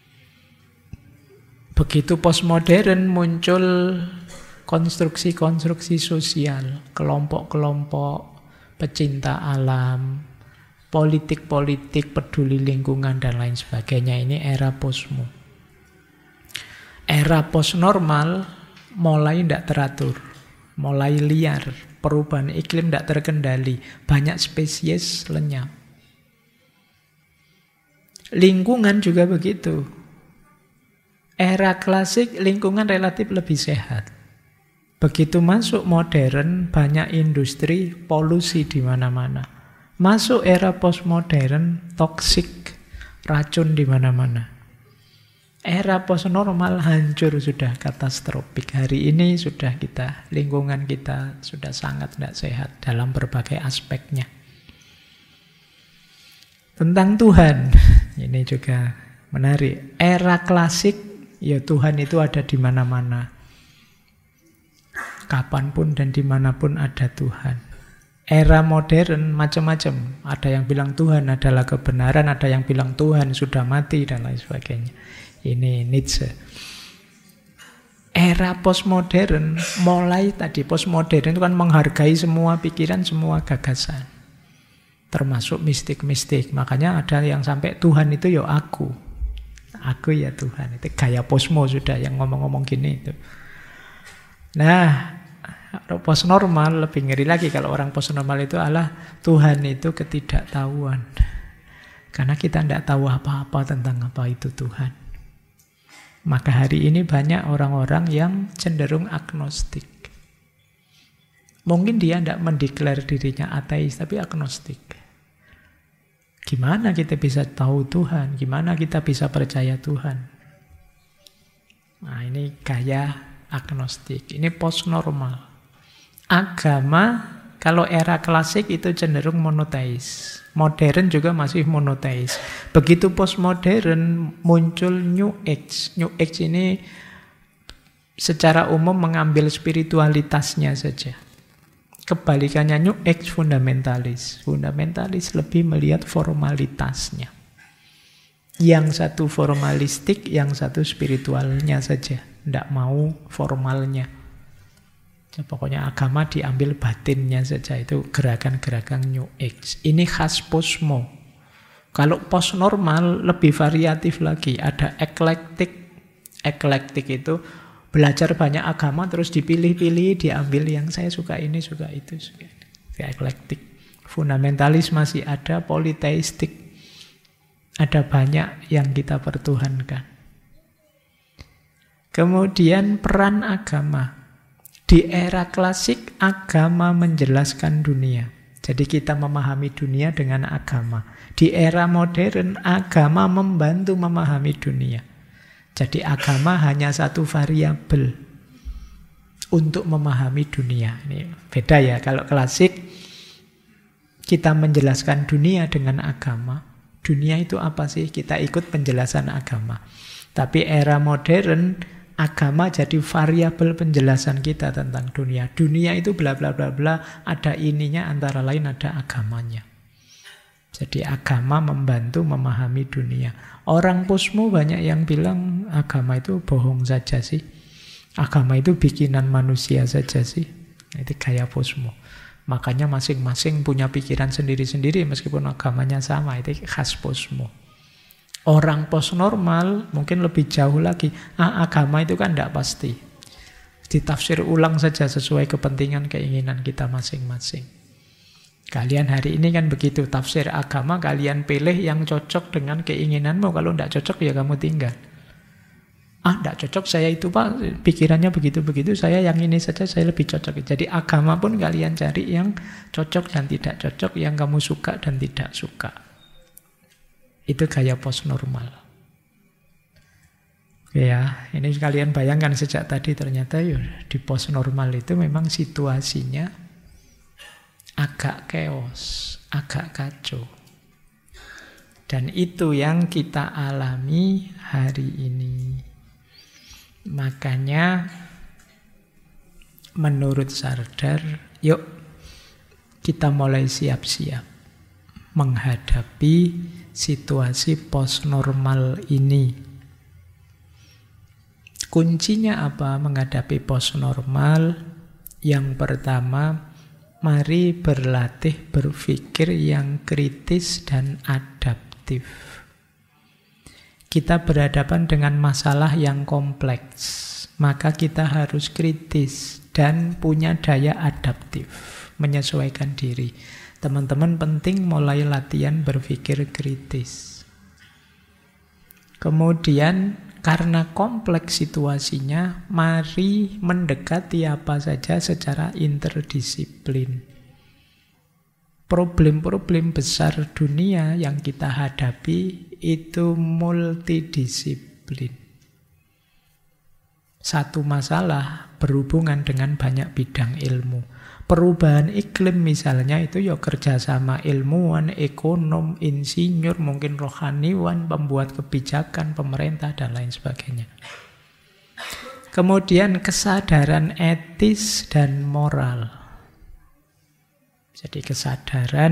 Begitu postmodern muncul konstruksi-konstruksi sosial, kelompok-kelompok pecinta alam, politik-politik peduli lingkungan dan lain sebagainya. Ini era posmo. Era postnormal mulai tidak teratur. mulai liar, perubahan iklim tidak terkendali, banyak spesies lenyap. Lingkungan juga begitu. Era klasik lingkungan relatif lebih sehat. Begitu masuk modern, banyak industri, polusi di mana-mana. Masuk era postmodern, toksik, racun di mana-mana. Era postnormal hancur sudah, katastrofik. Hari ini sudah lingkungan kita sudah sangat tidak sehat dalam berbagai aspeknya. Tentang Tuhan, ini juga menarik. Era klasik, ya Tuhan itu ada di mana-mana. Kapanpun dan dimanapun ada Tuhan. Era modern macam-macam. Ada yang bilang Tuhan adalah kebenaran, ada yang bilang Tuhan sudah mati, dan lain sebagainya. Ini Nietzsche. Era postmodern, mulai tadi postmodern itu kan menghargai semua pikiran, semua gagasan. Termasuk mistik-mistik. Makanya ada yang sampai Tuhan itu ya aku. Aku ya Tuhan. Itu gaya posmo sudah yang ngomong-ngomong gini itu. Nah, postnormal lebih ngeri lagi. Kalau orang postnormal itu Tuhan itu ketidaktahuan. Karena kita tidak tahu apa-apa tentang apa itu Tuhan. Maka hari ini banyak orang-orang yang cenderung agnostik. Mungkin dia tidak mendeklar dirinya ateis, tapi agnostik. Gimana kita bisa tahu Tuhan? Gimana kita bisa percaya Tuhan? Nah, ini gaya agnostik. Ini postnormal. Agama, kalau era klasik itu cenderung monoteis. Modern juga masih monoteis. Begitu postmodern muncul New Age. New Age ini secara umum mengambil spiritualitasnya saja. Kebalikannya New Age fundamentalis. Fundamentalis lebih melihat formalitasnya. Yang satu formalistik, yang satu spiritualnya saja. Tidak mau formalnya. Pokoknya agama diambil batinnya saja. Itu gerakan-gerakan New Age. Ini khas posmo. Kalau postnormal lebih variatif lagi. Ada eklektik. Eklektik itu belajar banyak agama terus dipilih-pilih, diambil yang saya suka ini, suka itu. Suka. Eklektik. Fundamentalis masih ada, politeistik. Ada banyak yang kita pertuhankan. Kemudian peran agama. Di era klasik, agama menjelaskan dunia. Jadi kita memahami dunia dengan agama. Di era modern, agama membantu memahami dunia. Jadi agama hanya satu variabel untuk memahami dunia. Ini beda ya, kalau klasik kita menjelaskan dunia dengan agama. Dunia itu apa sih? Kita ikut penjelasan agama. Tapi era modern, agama jadi variabel penjelasan kita tentang dunia. Dunia itu bla bla bla bla, ada ininya, antara lain ada agamanya. Jadi agama membantu memahami dunia. Orang posmo banyak yang bilang agama itu bohong saja sih. Agama itu bikinan manusia saja sih. Itu gaya posmo. Makanya masing-masing punya pikiran sendiri-sendiri meskipun agamanya sama. Itu khas posmo. Orang postnormal mungkin lebih jauh lagi. Agama itu kan tidak pasti. Ditafsir ulang saja sesuai kepentingan keinginan kita masing-masing. Kalian hari ini kan begitu. Tafsir agama kalian pilih yang cocok dengan keinginanmu. Kalau tidak cocok ya kamu tinggal. Tidak cocok saya itu Pak. Pikirannya begitu-begitu. Saya yang ini saja saya lebih cocok. Jadi agama pun kalian cari yang cocok dan tidak cocok. Yang kamu suka dan tidak suka. Itu gaya postnormal. Ya, ini kalian bayangkan sejak tadi ternyata di postnormal itu memang situasinya agak chaos, agak kacau. Dan itu yang kita alami hari ini. Makanya menurut Sardar, yuk kita mulai siap-siap menghadapi situasi postnormal ini. Kuncinya apa menghadapi postnormal? Yang pertama, mari berlatih berpikir yang kritis dan adaptif. Kita berhadapan dengan masalah yang kompleks. maka kita harus kritis dan punya daya adaptif, menyesuaikan diri. Teman-teman penting mulai latihan berpikir kritis. Kemudian karena kompleks situasinya, mari mendekati apa saja secara interdisiplin. Problem-problem besar dunia yang kita hadapi itu multidisiplin. Satu masalah berhubungan dengan banyak bidang ilmu. Perubahan iklim misalnya itu ya kerjasama ilmuwan, ekonom, insinyur, mungkin rohaniwan, pembuat kebijakan, pemerintah, dan lain sebagainya. Kemudian kesadaran etis dan moral. Jadi kesadaran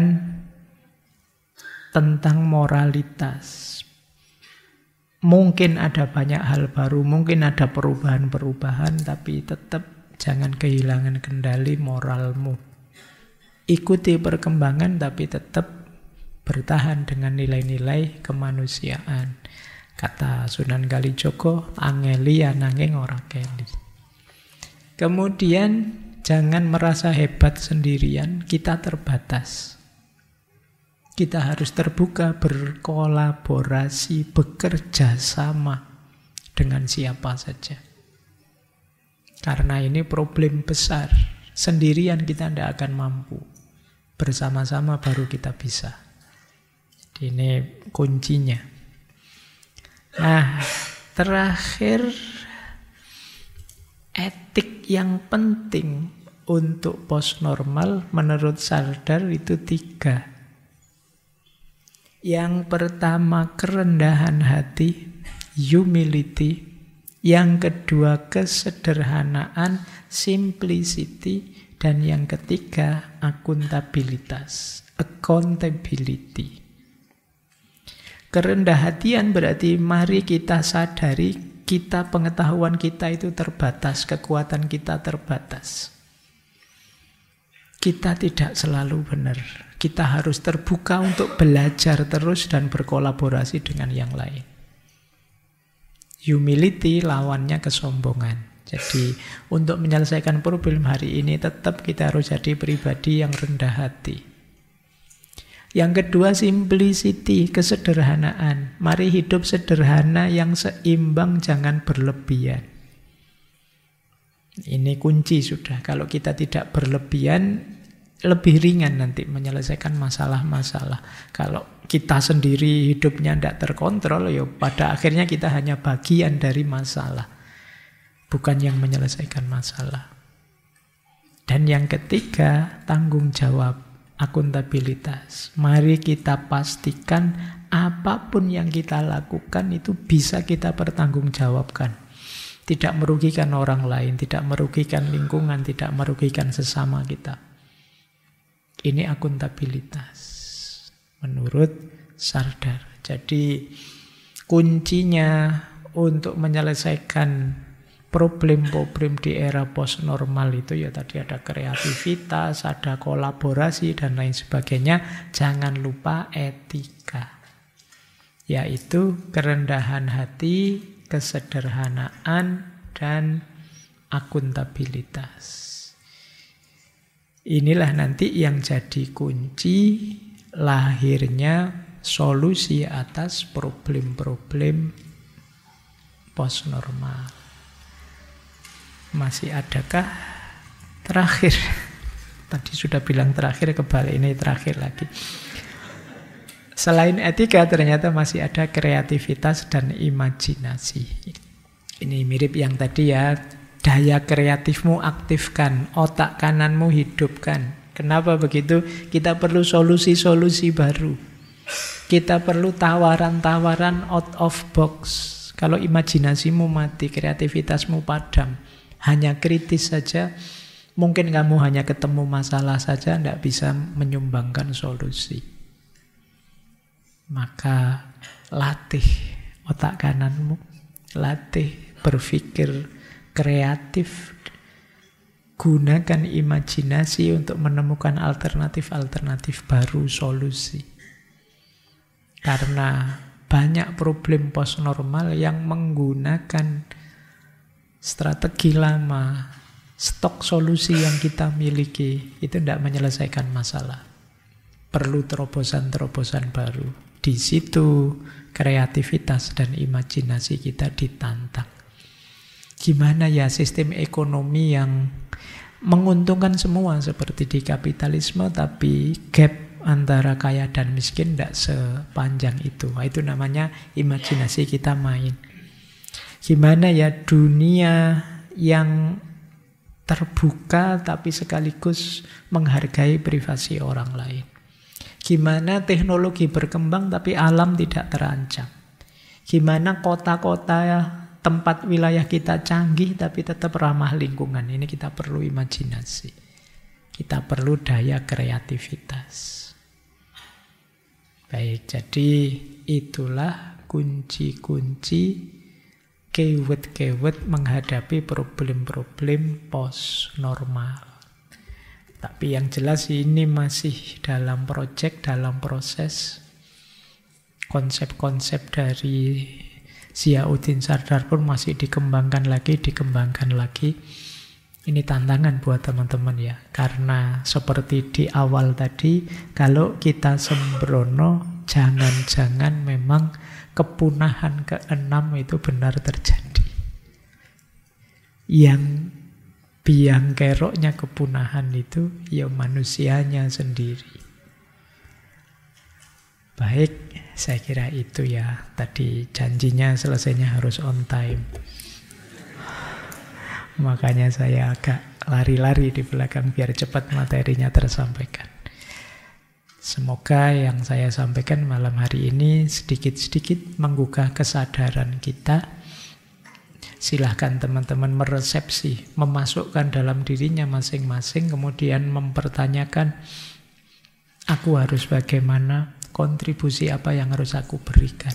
tentang moralitas. Mungkin ada banyak hal baru, mungkin ada perubahan-perubahan, tapi tetap jangan kehilangan kendali moralmu. Ikuti perkembangan tapi tetap bertahan dengan nilai-nilai kemanusiaan. Kata Sunan Kalijaga, angeli ananging ora keli. Kemudian jangan merasa hebat sendirian, kita terbatas. Kita harus terbuka, berkolaborasi, bekerja sama dengan siapa saja. Karena ini problem besar. Sendirian kita tidak akan mampu. Bersama-sama baru kita bisa. Jadi ini kuncinya. Nah, terakhir, etik yang penting untuk post-normal menurut Sardar itu 3. Yang pertama, kerendahan hati, humility. Yang kedua, kesederhanaan, simplicity. Dan yang ketiga, akuntabilitas, accountability. Kerendah hatian berarti mari kita sadari kita, pengetahuan kita itu terbatas, kekuatan kita terbatas. Kita tidak selalu benar. Kita harus terbuka untuk belajar terus dan berkolaborasi dengan yang lain. Humility lawannya kesombongan. Jadi untuk menyelesaikan problem hari ini tetap kita harus jadi pribadi yang rendah hati. Yang kedua, simplicity, kesederhanaan. Mari hidup sederhana yang seimbang, jangan berlebihan. Ini kunci sudah. Kalau kita tidak berlebihan, lebih ringan nanti menyelesaikan masalah-masalah. Kalau kita sendiri hidupnya tidak terkontrol, ya pada akhirnya kita hanya bagian dari masalah, bukan yang menyelesaikan masalah. Dan yang ketiga, tanggung jawab, akuntabilitas. Mari kita pastikan apapun yang kita lakukan itu bisa kita pertanggungjawabkan. Tidak merugikan orang lain, tidak merugikan lingkungan, tidak merugikan sesama kita. Ini akuntabilitas menurut Sardar. Jadi kuncinya untuk menyelesaikan problem-problem di era post-normal itu ya tadi ada kreativitas, ada kolaborasi dan lain sebagainya. Jangan lupa etika, yaitu kerendahan hati, kesederhanaan, dan akuntabilitas. Inilah nanti yang jadi kunci lahirnya solusi atas problem-problem post-normal. Masih adakah? Terakhir. Tadi sudah bilang terakhir, kebalik ini terakhir lagi. Selain etika ternyata masih ada kreativitas dan imajinasi. Ini mirip yang tadi ya. Daya kreatifmu aktifkan, otak kananmu hidupkan. Kenapa begitu? Kita perlu solusi-solusi baru. Kita perlu tawaran-tawaran out of box. Kalau imajinasimu mati, kreativitasmu padam, hanya kritis saja, mungkin kamu hanya ketemu masalah saja, tidak bisa menyumbangkan solusi. Maka latih otak kananmu, latih berpikir kreatif, gunakan imajinasi untuk menemukan alternatif-alternatif baru, solusi. Karena banyak problem post-normal yang menggunakan strategi lama, stok solusi yang kita miliki itu tidak menyelesaikan masalah. Perlu terobosan-terobosan baru. Di situ kreativitas dan imajinasi kita ditantang. Gimana ya sistem ekonomi yang menguntungkan semua seperti di kapitalisme, tapi gap antara kaya dan miskin tidak sepanjang itu. Itu namanya imajinasi kita main. Gimana ya dunia yang terbuka tapi sekaligus menghargai privasi orang lain. Gimana teknologi berkembang tapi alam tidak terancam. Gimana kota-kota tempat wilayah kita canggih tapi tetap ramah lingkungan. Ini kita perlu imajinasi. Kita perlu daya kreativitas. Baik, jadi itulah kunci-kunci kewet-kewet menghadapi problem-problem post-normal. Tapi yang jelas ini masih dalam dalam proses. Konsep-konsep dari Ziauddin Sardar pun masih dikembangkan lagi. Ini tantangan buat teman-teman ya. Karena seperti di awal tadi, kalau kita sembrono, jangan-jangan memang kepunahan ke-6 itu benar terjadi. Yang biang keroknya kepunahan itu ya manusianya sendiri. Baik, saya kira itu ya. Tadi janjinya selesainya harus on time. Makanya saya agak lari-lari di belakang biar cepat materinya tersampaikan. Semoga yang saya sampaikan malam hari ini sedikit-sedikit menggugah kesadaran kita. Silahkan teman-teman meresepsi, memasukkan dalam dirinya masing-masing, kemudian mempertanyakan, aku harus bagaimana, kontribusi apa yang harus aku berikan.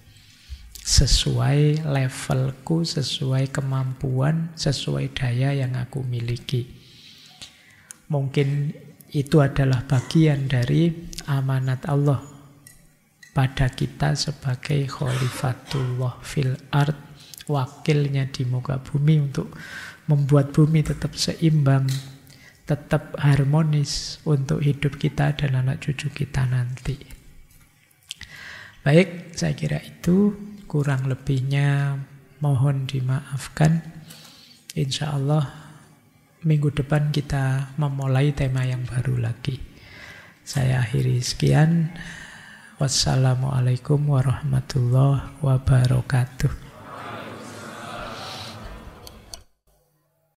Sesuai levelku, sesuai kemampuan, sesuai daya yang aku miliki. Mungkin itu adalah bagian dari amanat Allah pada kita sebagai khalifatullah fil ard, wakilnya di muka bumi untuk membuat bumi tetap seimbang, tetap harmonis untuk hidup kita dan anak cucu kita nanti. Baik, saya kira itu. Kurang lebihnya mohon dimaafkan. Insya Allah minggu depan kita memulai tema yang baru lagi. Saya akhiri sekian. Wassalamualaikum warahmatullahi wabarakatuh.